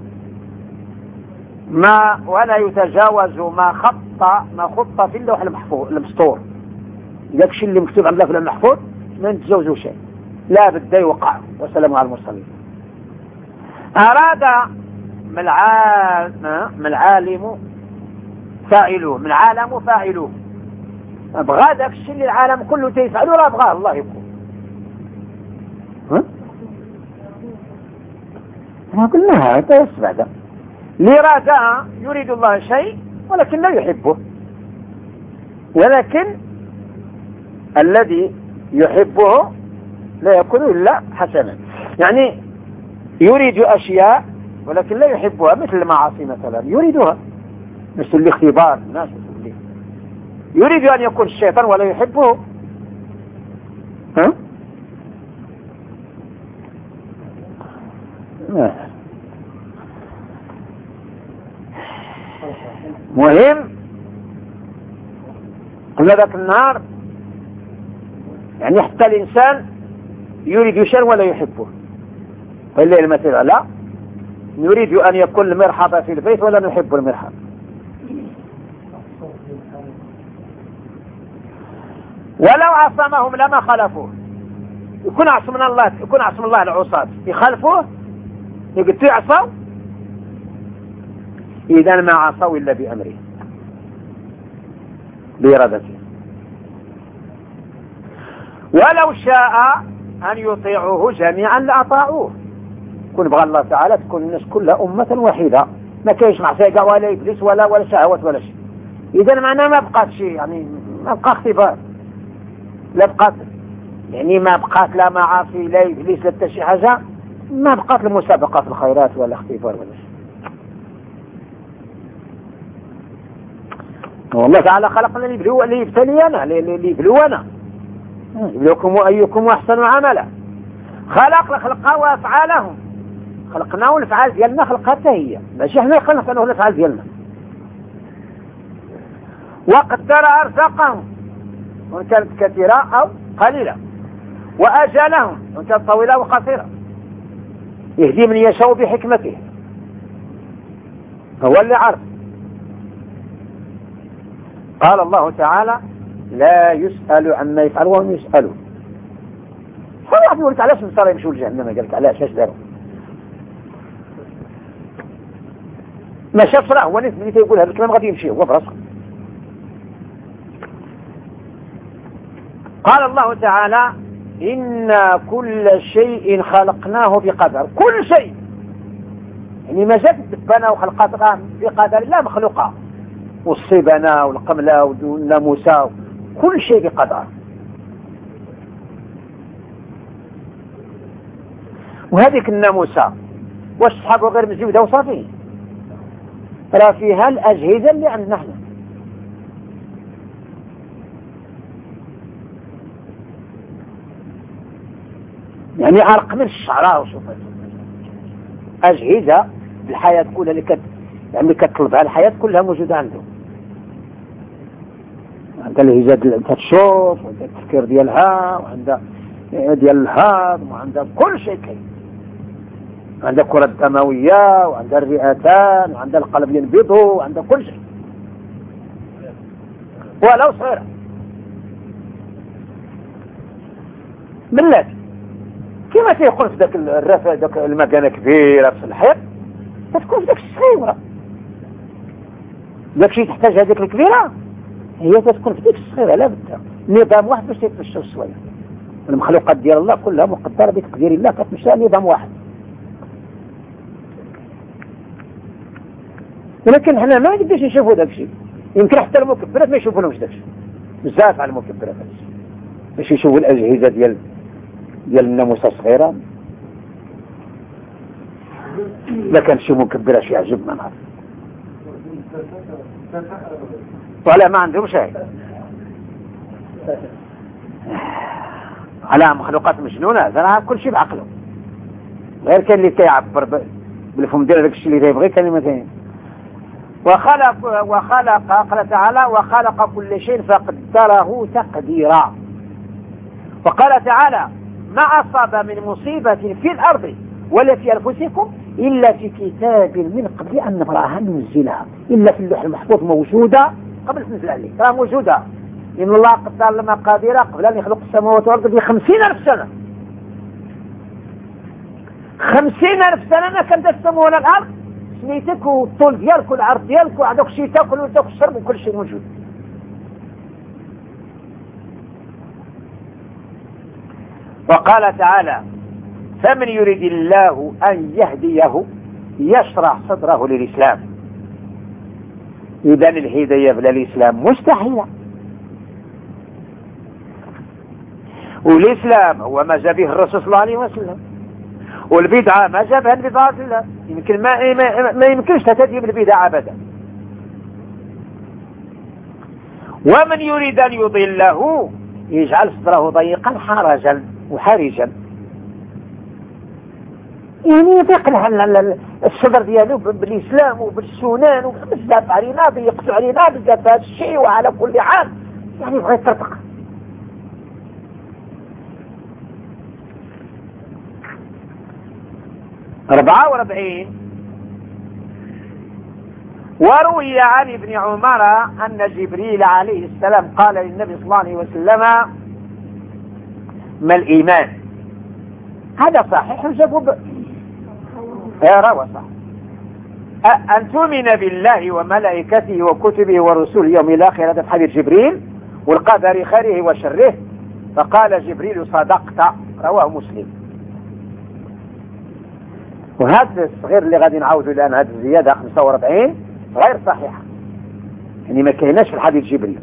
ما ولا يتجاوز ما خط ما خط في اللوح المحفوظ المسطور. ذاك الشيء اللي مكتوب عندنا في اللوح المحفوظ ما نتجاوزوا شيء، لا بدا يوقع. والسلام على المرسلين. أراد من العالم من العالم فاعلوه، من العالم فاعلوه. بغى ذاك الشيء اللي العالم كله تيفعله راه بغاه الله يبقى. ها ما قلناها هذا يسمع ذا الإرادة. يريد الله شيء ولكن لا يحبه، ولكن الذي يحبه لا يكون إلا حسنا. يعني يريد أشياء ولكن لا يحبها، مثل المعاصي مثلا يريدها، مثل الاختبار الناس اللي يريد أن يكون الشيطان ولا يحبه. ها مهم. قلنا ذاك النهار يعني حتى الإنسان يريد شيئا ولا يحبه. فالليل المثل لا نريد أن يكون المرحب في البيت ولا نحب المرحب. ولو عصمهم لما خلفوه. يكون عصمنا الله يكون عصم الله العصاة يخالفوه يقتلوا عصوا، إذا ما عصوا إلا بأمره بإرادته. ولو شاء أن يطيعوه جميعا لأطاعوه. كن بغى الله تعالى تكون الناس كلها أمة واحدة، ما كاينش معصية ولا إبليس ولا ولا شهوات ولا شيء. إذا معناه ما بقات شيء، يعني ما بقى اختبار، لا بقات يعني ما بقات لا معاصي لا إبليس لا حتى شي حاجة، ما بقات المسابقة في الخيرات ولا اختبار ولا شيء. والله تعالى خلقنا ليبلو ليبتلينا ليبلونا يبلوكم أيكم أحسن عملا. خلق خلقنا وأفعالهم، خلقناه والأفعال ديالنا خلقتها هي، ماشي احنا خلقناه الأفعال ديالنا. وقدر أرزاقهم وإن كانت كثيرة أو قليلة، وأجلهم وإن كانت طويلة وقصيرة، يهدي من يشاء بحكمته، هو اللي عرف. قال الله تعالى لا يسأل عما يفعل وهم يسألون. فالله يقول لك علاش النصارى يمشوا لجهنم؟ قال لك علاش اش داروا؟ ما شافش راه هو اللي تيقول هذا الكلام غادي يمشي هو براسه. قال الله تعالى إن كل شيء خلقناه بقدر. كل شيء يعني ما جات الدبانة وخلقات بقدر الله مخلوقة، والصبنة والقملة والناموسة كل شيء بقدر. وهذيك الناموسة واش صحابه غير مزيودة وصافي؟ راه فيها الأجهزة اللي عندنا احنا. يعني أرق من الشعراء وشوف أجهزة الحياة كلها اللي كت يعني كتطلبها الحياة كلها موجودة عنده. عندها الهجة انت تشوف وعندها التفكير ديالها وعندها ديال الهضم وعندها كل شيء كاين. عندها الكرة الدموية وعندها الرئتان وعندها القلب ينبض وعندها كل شيء ولو صغيرة. بلاتي كما تيقول في ذاك الرفع ذاك المكانة كبيرة في الحيط تكون في ذاك الصغيرة، ذاك الشيء تحتاج هذيك الكبيرة هي تكون في ذيك الصغيرة. لا بد نظام واحد باش يتمشى الصغير. المخلوقات ديال الله كلها مقدرة بتقدير الله كتمشى نظام واحد. ولكن حنا ما نقدرش نشوفوا داك الشيء، يمكن حتى المكبرات ما يشوفونهمش داك الشيء. بزاف على المكبرات باش يشوفوا الأجهزة ديال ديال الناموسة الصغيرة. لا كان شي مكبرة شي يعجب ما نعرف ولا ما عندهم شيء على مخلوقات مجنونة. هذا كل شيء بعقله، غير كان اللي كيعبر بالفم ديال داك الشيء اللي يبغي كلمة ثانية. وخلق وخلق قال تعالى وخلق كل شيء فقدره تقديرا. وقال تعالى ما أصاب من مصيبة في الأرض ولا في أنفسكم إلا في كتاب من قبل أن نبراها ننزلها، إلا في اللوح المحفوظ موجودة قبل تنزل عليه، راه موجودة. إن الله قدر لنا مقادير قبل أن يخلق السماوات والأرض بخمسين ألف سنة. خمسين ألف سنة ما كانت السماء ولا الأرض، سميتك والطول ديالك والعرض ديالك وعندك شيء تاكل وتاكل الشرب وكل شيء موجود. وقال تعالى فمن يريد الله أن يهديه يشرح صدره للإسلام. إذن الهداية بلا الإسلام مستحيلة، والإسلام هو ما جاء به الرسول صلى الله عليه وسلم، والبدعة ما جاء بها البدعة الله. يمكن ما, ما, ما يمكنش تهدي بالبدعة أبدا. ومن يريد أن يضله يجعل صدره ضيقا حرجا وحرجا، يعني يضيق الصدر ديالو بالإسلام وبالسنان وبزاف علينا بيقطع علينا بزاف هذا الشيء. وعلى كل حال يعني يبغى يطرطق. أربعة وأربعين وروي عن ابن عمر أن جبريل عليه السلام قال للنبي صلى الله عليه وسلم ما الإيمان؟ هذا صحيح جابوا روى صح أن تؤمن بالله وملائكته وكتبه ورسوله يوم الآخر. هذا في حديث جبريل، والقدر خيره وشره. فقال جبريل صدقت، رواه مسلم. وهذا الصغير اللي غادي نعاودوا الآن، هذه الزيادة خمسة وأربعين غير صحيحة، يعني ما كايناش في الحديث جبريل.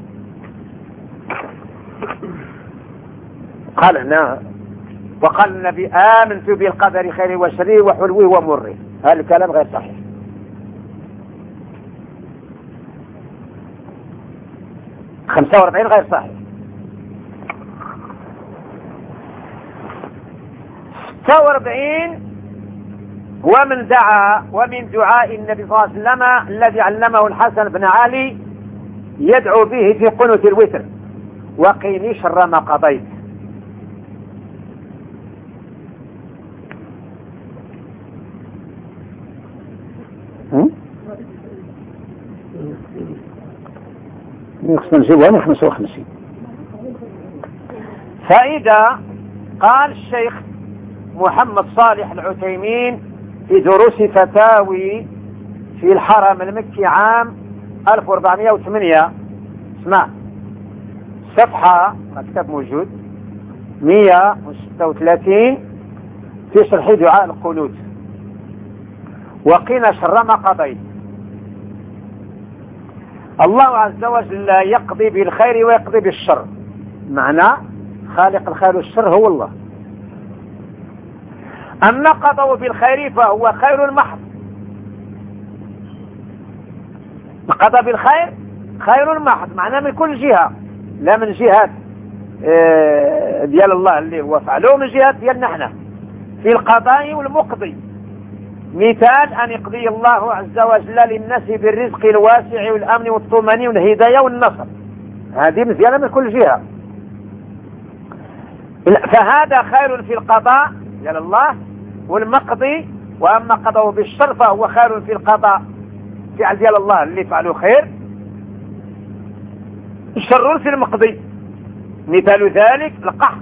قال هنا وقال النبي آمنت بالقدر خيره وشره وحلوه ومره. هذا الكلام غير صحيح. خمسة وأربعين غير صحيح. ستة وأربعين ومن دعا ومن دعاء النبي صلى الله عليه وسلم الذي علمه الحسن بن علي يدعو به في قنوت الوتر: وقيني شر ما قضيت. نجيبها خمسة وخمسين. فإذا قال الشيخ محمد صالح العثيمين في دروس فتاوي في الحرم المكي عام ألف وأربعمائة وثمانية، اسمع صفحة كتاب موجود مئة وستة وثلاثين في شرح دعاء القنوت: وقنا شر ما قضيت. الله عز وجل لا يقضي بالخير ويقضي بالشر، معنى خالق الخير والشر هو الله. أما قضوا بالخير فهو خير محض. قضى بالخير خير محض، معناه من كل جهة، لا من جهة ديال الله اللي هو فعله، من جهة ديالنا احنا في القضاء والمقضي. مثال أن يقضي الله عز وجل للناس بالرزق الواسع والأمن والطمأنينة والهداية والنصر، هذه مزيانة من كل جهة. فهذا خير في القضاء ديال الله والمقضي. وأما قضوا بالشر فهو خير في القضاء فعل ديال الله اللي فعله خير، الشر في المقضي. مثال ذلك القحط،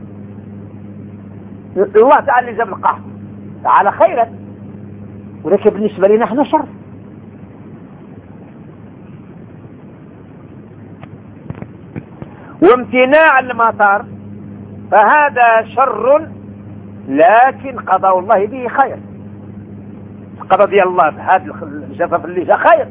الله تعالى اللي جاب القحط تعالى خيرا، ولكن بالنسبة لنا احنا شر. وامتناع المطر فهذا شر، لكن قضاء الله به خير. قضاء ديال الله بهذا الجفاف اللي جاء خير،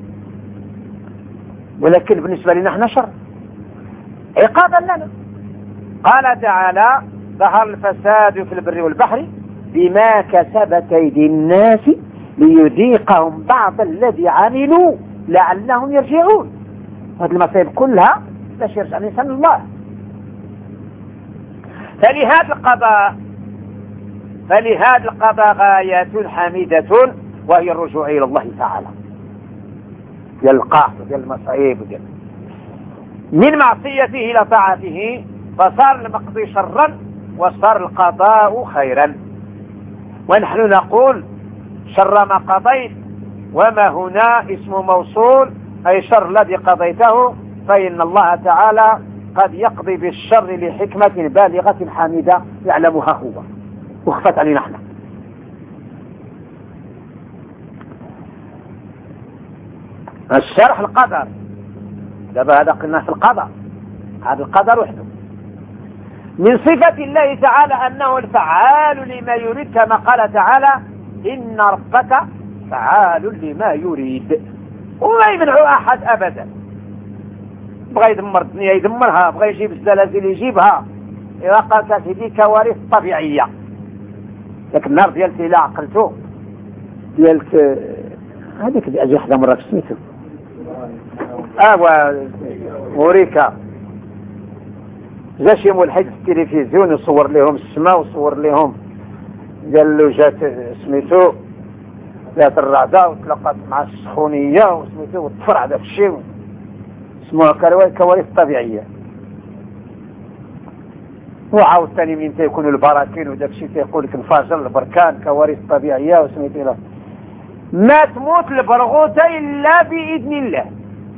ولكن بالنسبة لنا احنا شر عقابا لنا. قال تعالى: ظهر الفساد في البر والبحر بما كسبت أيدي الناس ليذيقهم بعض الذي عملوا لعلهم يرجعون. هذه المصائب كلها باش يرجع الإنسان الله. فلهذا القضاء فلهذا القضاء غايات حميدة، وهي الرجوع إلى الله تعالى ديال القحط وديال المصائب وديال من معصيته إلى طاعته، فصار المقضي شرا وصار القضاء خيرا. ونحن نقول شر ما قضيت، وما هنا اسم موصول أي شر الذي قضيته، فإن الله تعالى قد يقضي بالشر لحكمة بالغة حميدة يعلمها هو وخفت علينا احنا. الشرح القدر، دابا هذا قلنا في القدر، هذا القدر وحده. من صفة الله تعالى أنه الفعال لما يريد، كما قال تعالى: إن ربك فعال لما يريد. وما يمنع أحد أبدا. بغى يدمر الدنيا يدمرها، بغى يجيب الزلازل يجيبها، إذا قالت هذه كوارث طبيعية. لكن النار ديالك إلا عقلته ديالك هذيك اللي أجي واحدة مرة سميتو آه موريكا، جا شي ملحد في التلفزيون يصور لهم السماء وصور لهم قال له جات سميتو جات الرعدة وتلقات مع السخونية وسميتو وتفرع داك الشيء، اسمها كوارث طبيعية. وعاود ثاني من تيكونوا البراكين وداك الشيء تيقول لك انفجر البركان كوارث طبيعية وسميتو له. ما تموت البرغوثة إلا بإذن الله،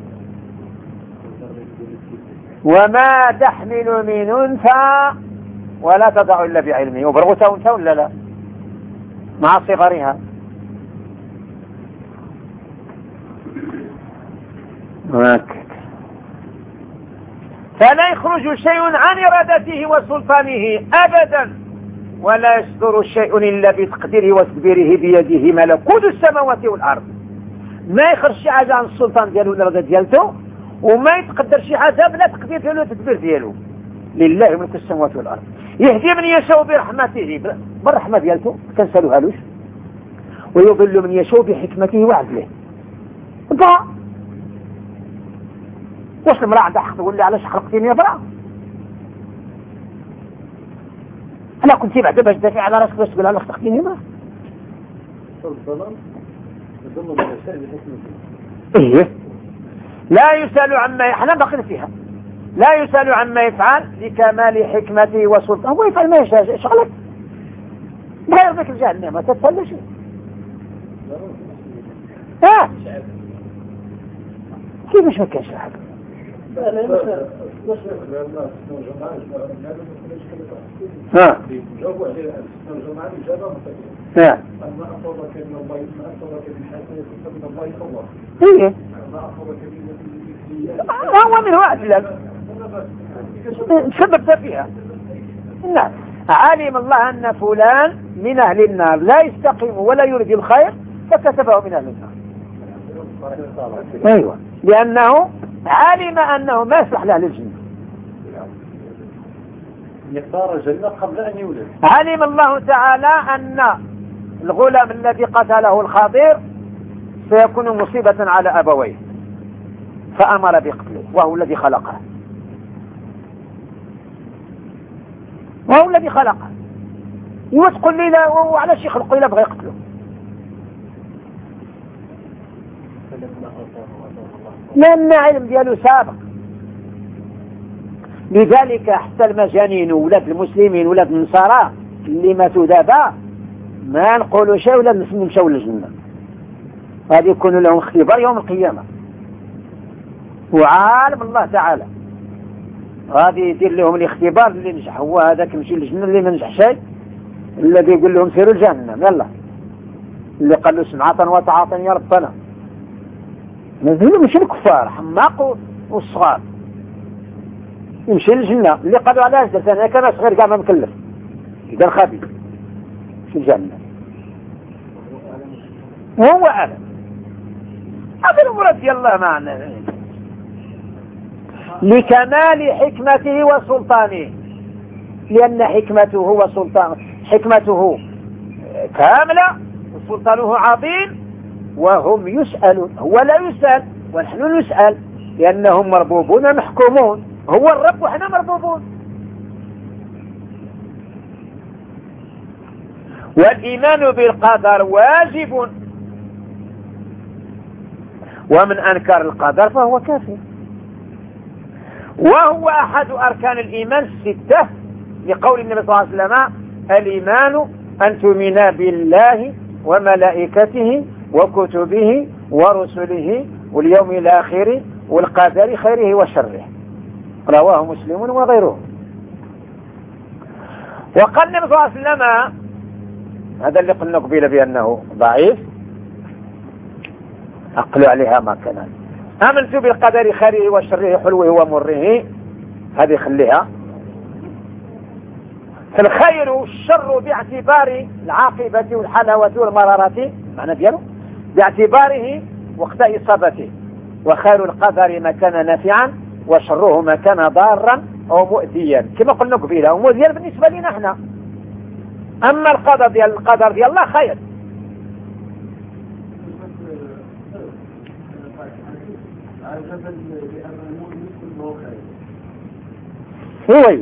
وما تحمل من أنثى ولا تضع إلا بعلمه. وبرغوثة أنثى ولا لا مع صغرها؟ فلا يخرج شيء عن إرادته وسلطانه أبدا، ولا يصدر شيء إلا بتقديره وتدبيره بيده ملكوت السماوات والأرض. ما يخرج شي حاجة عن السلطان ديالو والإرادة ديالته، وما يتقدر شي حاجة بلا تقدير ديالو وتدبير ديالو. لله ملك السماوات والأرض، يهدي من يشاء برحمته، بالرحمة ديالته كنسالوها لوش، ويضل من يشاء بحكمته وعدله. ضاع. واش المرأة عندها حق تقول لي علاش خلقتيني يا برا؟ أنا كنت بعدا باش تدافع على راسك باش تقول علاش خلقتيني ما؟ إيه لا يسأل عما احنا باقين فيها، لا يسأل عما يفعل لكمال حكمته وسلطانه، هو يفعل ما يشاء. شغلك غير ذاك الجهنم ما تتسلى شيء. اه كيف مش مكان شي حاجه؟ ها ها ايه هو من واحد لا سبب فيها. نعم علم الله أن فلان من أهل النار لا يستقيم ولا يريد الخير فكتبه من أهل النار. أيوة لأنه علم أنه ما يصلح لأهل الجنة، يختار الجنة قبل أن يولد. علم الله تعالى أن الغلام الذي قتله الخضير سيكون مصيبة على أبويه فأمر بقتله، وهو الذي خلقه، وهو الذي خلقه. وتقول لي لا وعلاش يخلقه إلا بغى يقتله؟ لأن علم دياله سابق. لذلك حتى المجانين ولاد المسلمين ولاد النصارى اللي ماتوا دابا ما نقولوا شيء ولا نمشوا للجنة، هذه يكون لهم اختبار يوم القيامة. وعالم الله تعالى غادي يدير لهم الاختبار، اللي نجح هو هذاك يمشي للجنة، اللي ما نجح شيء الذي يقول لهم سيروا الجنة يلا، اللي قال له سمعة وطاعة يا ربنا. نزلوا مش الكفار حماق والصغار يمشي للجنة، اللي قالوا علاش درت انا كان صغير كاع ما مكلف اذا خابي في الجنة وهو أعلم. هذا المراد ديال الله معنا لكمال حكمته وسلطانه، لأن حكمته وسلطانه حكمته كاملة وسلطانه عظيم، وهم يسألون هو لا يسأل ونحن نسأل، لأنهم مربوبون محكومون، هو الرب وحنا مربوبون. والإيمان بالقدر واجب، ومن أنكر القدر فهو كافر، وهو أحد أركان الإيمان الستة، لقول النبي صلى الله عليه وسلم الإيمان أن تؤمن بالله وملائكته وكتبه ورسله واليوم الآخر والقدر خيره وشره، رواه مسلم وغيره. وقال النبي صلى الله عليه وسلم هذا اللي قلنا قبيل بأنه ضعيف أقلوا عليها ما كان، آمنت بالقدر خيره وشره حلوه ومره، هذه خليها. فالخير والشر باعتبار العاقبة والحلاوة والمرارة معنى دياله باعتباره وقت إصابته، وخير القدر ما كان نافعا وشره ما كان ضارا أو مؤذيا كما قلنا قبيله، ومؤذيا بالنسبة لنا احنا. أما القدر ديال القدر ديال الله خير. هو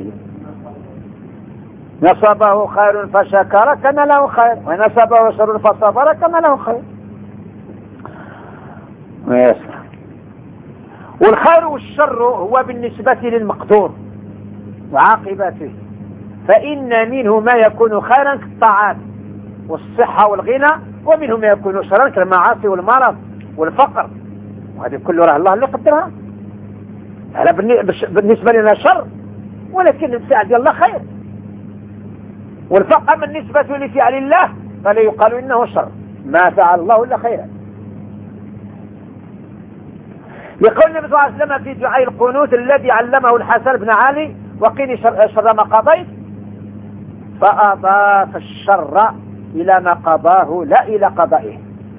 نصبه خير فشكر كان له خير، ونصبه شر فصبر كان له خير. ويسمع. والخير والشر هو بالنسبة للمقدور وعاقبته، فإن منه ما يكون خيرا كالطاعات والصحة والغنى ومنهم ما يكون شرا كالمعاصي والمرض والفقر، وهذه كله راه الله اللي قدرها. هذا بالنسبة لنا شر، ولكن الساعة ديال الله خير. والفقر بالنسبة لفعل الله فلا يقال إنه شر، ما فعل الله إلا خيرا. يقول النبي صلى الله عليه وسلم في دعاء القنوت الذي علمه الحسن بن علي: وقيني شر, شر ما قضيت، فأضاف الشر إلى ما قضاه لا إلى قضائه.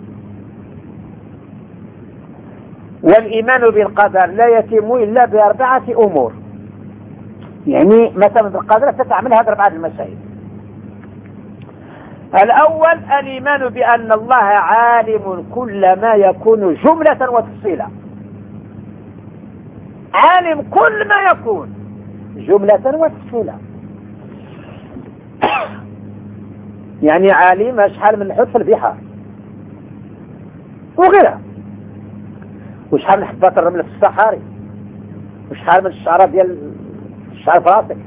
والإيمان بالقدر لا يتم إلا بأربعة أمور، يعني مثلا بالقدر ستعمل هذه أربعة المسائل. الأول الإيمان بأن الله عالم كل ما يكون جملة وتفصيلا، عالم كل ما يكون جملة وتفصيلا. يعني عالم شحال من الحوت في البحار وغيرها، وشحال من حبات الرمل في الصحاري، وشحال من الشعرة ديال الشعر في راسك،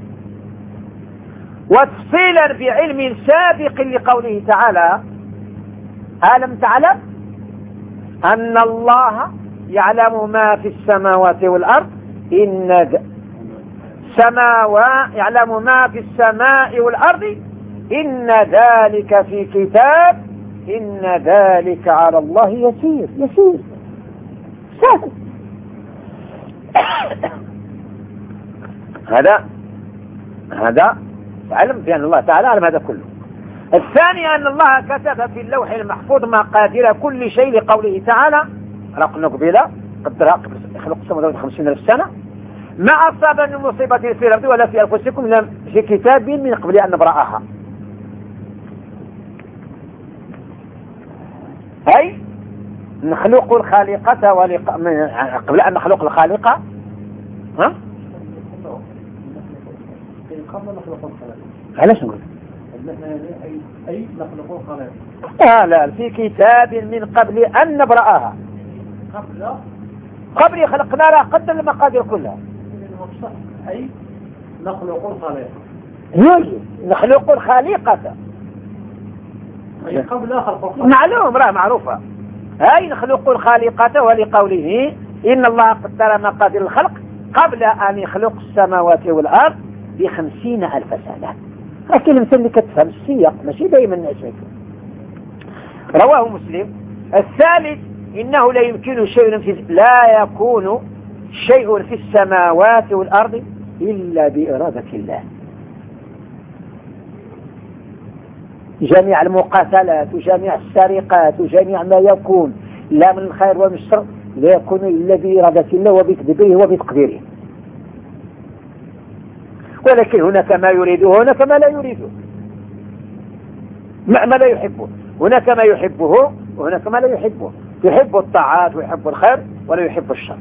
وتفصيلا بعلم سابق لقوله تعالى: ألم تعلم أن الله يعلم ما في السماوات والأرض إن سماوات يعلم ما في السماء والأرض إن ذلك في كتاب إن ذلك على الله يسير. يسير سهل. هذا هذا علم بأن الله تعالى علم هذا كله. الثاني أن الله كتب في اللوح المحفوظ مقادير كل شيء لقوله تعالى: خلقنا قبيلة قدرها قبل خلق السماوات خمسين ألف سنة ما أصاب من مصيبة في الأرض ولا في أنفسكم إلا في كتاب من قبل أن نبرأها. أي نخلق الخالقة ولق... قبل أن نخلق الخالقة ها؟ قبل نخلق الخالق. علاش نقول؟ أي أي نخلق الخالق. آه لا، في كتاب من قبل أن نبرأها. قبل قبل خلقنا لها قدر المقادير كلها. أي نخلق الخالق. يجي نخلق الخالقة. أي قبل خلق الخالق. معلوم راه معروفة. هاي نخلق الخالقة ولقوله إن الله قدر مقادير الخلق قبل أن يخلق السماوات والأرض بخمسين ألف سنة. لكن المثل اللي كتفهم السياق ماشي دائما الناس يفهم. رواه مسلم. الثالث إنه لا يمكن شيء في لا يكون شيء في السماوات والأرض إلا بإرادة الله. جميع المقاتلات وجميع السرقات وجميع ما يكون لا من الخير ومن الشر لا يكون إلا بإرادة الله وبتدبيره وبتقديره. ولكن هناك ما يريده هناك ما لا يريده، ما, ما لا يحبه. هناك ما يحبه وهناك ما لا يحبه. يحب الطاعات ويحب الخير ولا يحب الشر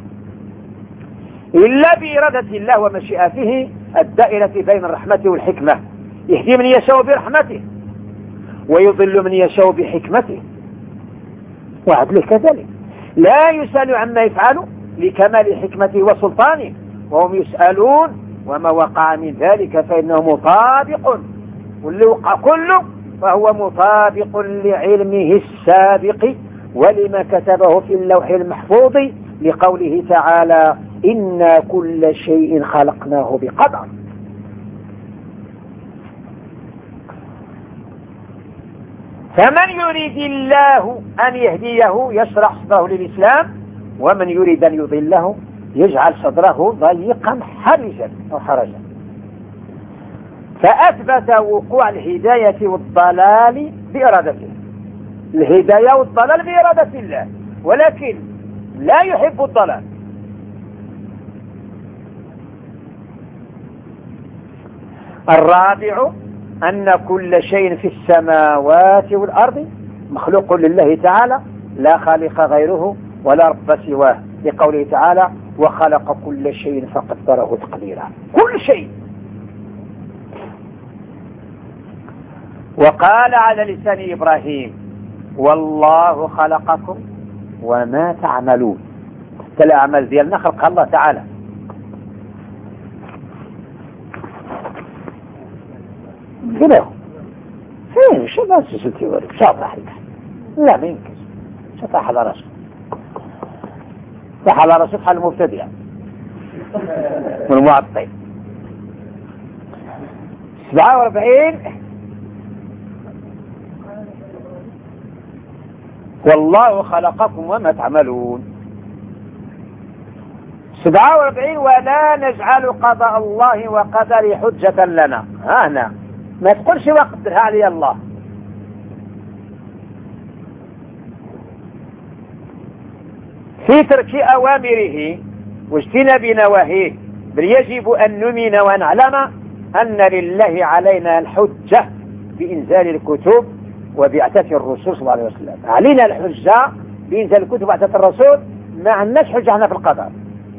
إلا بإرادة الله ومشيئته الدائرة بين الرحمة والحكمة. يهدي من يشاء برحمته ويضل من يشاء بحكمته وعدله كذلك. لا يسأل عما يفعل لكمال حكمته وسلطانه وهم يسألون وما وقع من ذلك فإنه مطابق، واللي وقع كله فهو مطابق لعلمه السابق ولما كتبه في اللوح المحفوظ لقوله تعالى: إنا كل شيء خلقناه بقدر. فمن يريد الله أن يهديه يشرح صدره للإسلام، ومن يريد أن يضله يجعل صدره ضيقا حرجا أو حرجا. فأثبت وقوع الهداية والضلال بإرادته. الهداية والضلال بإرادة الله، ولكن لا يحب الضلال. الرابع أن كل شيء في السماوات والأرض مخلوق لله تعالى لا خالق غيره ولا رب سواه، لقوله تعالى: وخلق كل شيء فقدره تقديرا. كل شيء. وقال على لسان إبراهيم: والله خلقكم وما تعملون. الأعمال ديالنا خلقها الله تعالى. كده فين شو ما سلسلتي ورد شاطر حيك لا ما يمكنش. شطح على راسك، صح على راسك حال المبتدئ والمعطل. سبعة واربعين والله خلقكم وما تعملون. سبعة واربعين ولا نجعل قضاء الله وقدره حجة لنا. هنا ما تقولش وقدرها علي الله. في ترك أوامره واجتناب نواهيه، بل يجب أن نؤمن ونعلم أن لله علينا الحجة بإنزال الكتب وبعثة الرسول صلى الله عليه وسلم. علينا الحجة بإنزال الكتب وبعثة الرسول، ما عندناش حجة احنا في القدر.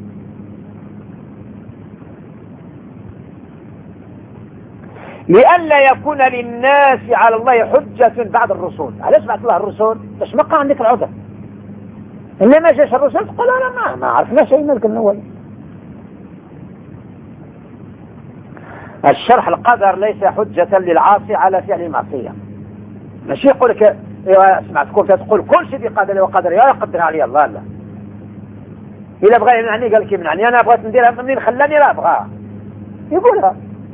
لئلا يكون للناس على الله حجة بعد الرسول. علاش بعث الله الرسول؟ باش ما بقى عندك العذر. إلا ما جاش الرسول تقول أنا ما, ما عرفنا شيء ملك الأول. الشرح القدر ليس حجة للعاصي على فعل المعصية. ماشي يقول لك اسمع تكون تقول كل شيء بقدر وقدر يا يقدر علي الله. لا، إلا بغى يمنعني قال لك يمنعني، أنا بغيت نديرها منين خلاني لا أبغاها يقولها.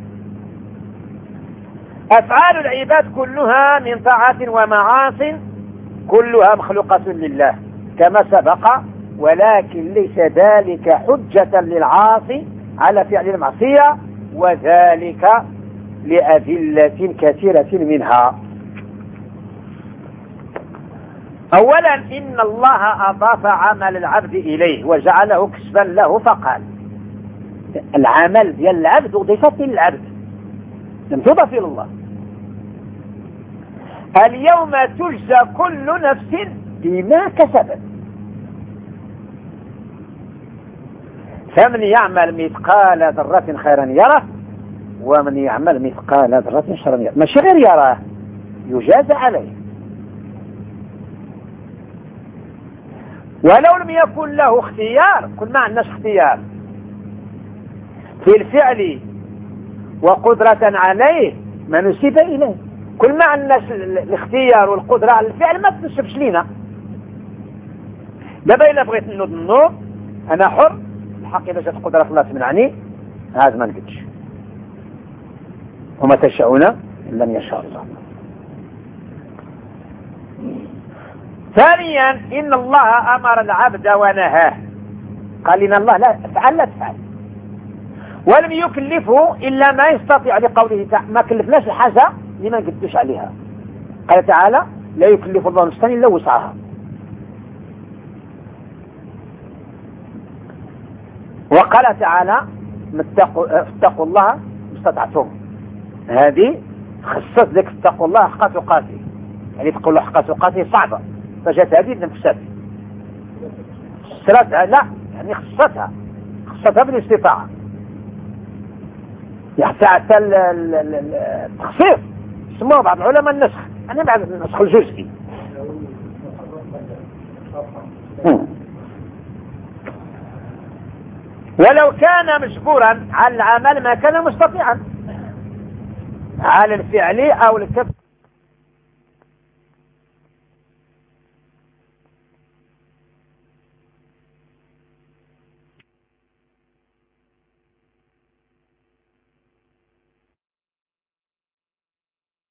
أفعال العباد كلها من طاعات ومعاص كلها مخلوقة لله كما سبق، ولكن ليس ذلك حجة للعاصي على فعل المعصية، وذلك لأدلة كثيرة منها. أولا إن الله أضاف عمل العبد إليه وجعله كسبا له، فقال العمل ديال العبد أضيفت للعبد لم تضف إلى الله. اليوم تجزى كل نفس بما كسبت، فمن يعمل مثقال ذرة خيرا يره ومن يعمل مثقال ذرة شرا يره. ماشي غير يراه، يجازى عليه. ولو لم يكن له اختيار، كل ما عندناش اختيار في الفعل وقدرة عليه ما نسيب إليه. كل ما عندناش الاختيار والقدرة على الفعل ما تنسبش لينا. دابا إلا بغيت نوض النوض أنا حر، الحق إذا جات قدرة الله تمنعني هذا ما نقدش. وما تشاءون إلا أن يشاء الله. ثانيا إن الله أمر العبد ونهاه، قال لنا الله لا افعل لا تفعل، ولم يكلفه إلا ما يستطيع، لقوله تعالى ما كلفناش الحاجة اللي ما نقدوش عليها. قال تعالى لا يكلف الله نفسا إلا وسعها. وقال تعالى اتقوا الله ما استطعتم، هذه خصت لك اتقوا الله حق تقاته، يعني تقول له حق تقاته صعبة، فجاءت هذه بنفسها لا يعني خصتها خصتها بالاستطاعة. حتى حتى التخصيص سموه بعض العلماء النسخ، يعني بعد النسخ الجزئي. ولو كان مجبورا على العمل ما كان مستطيعا على الفعل أو الكسب.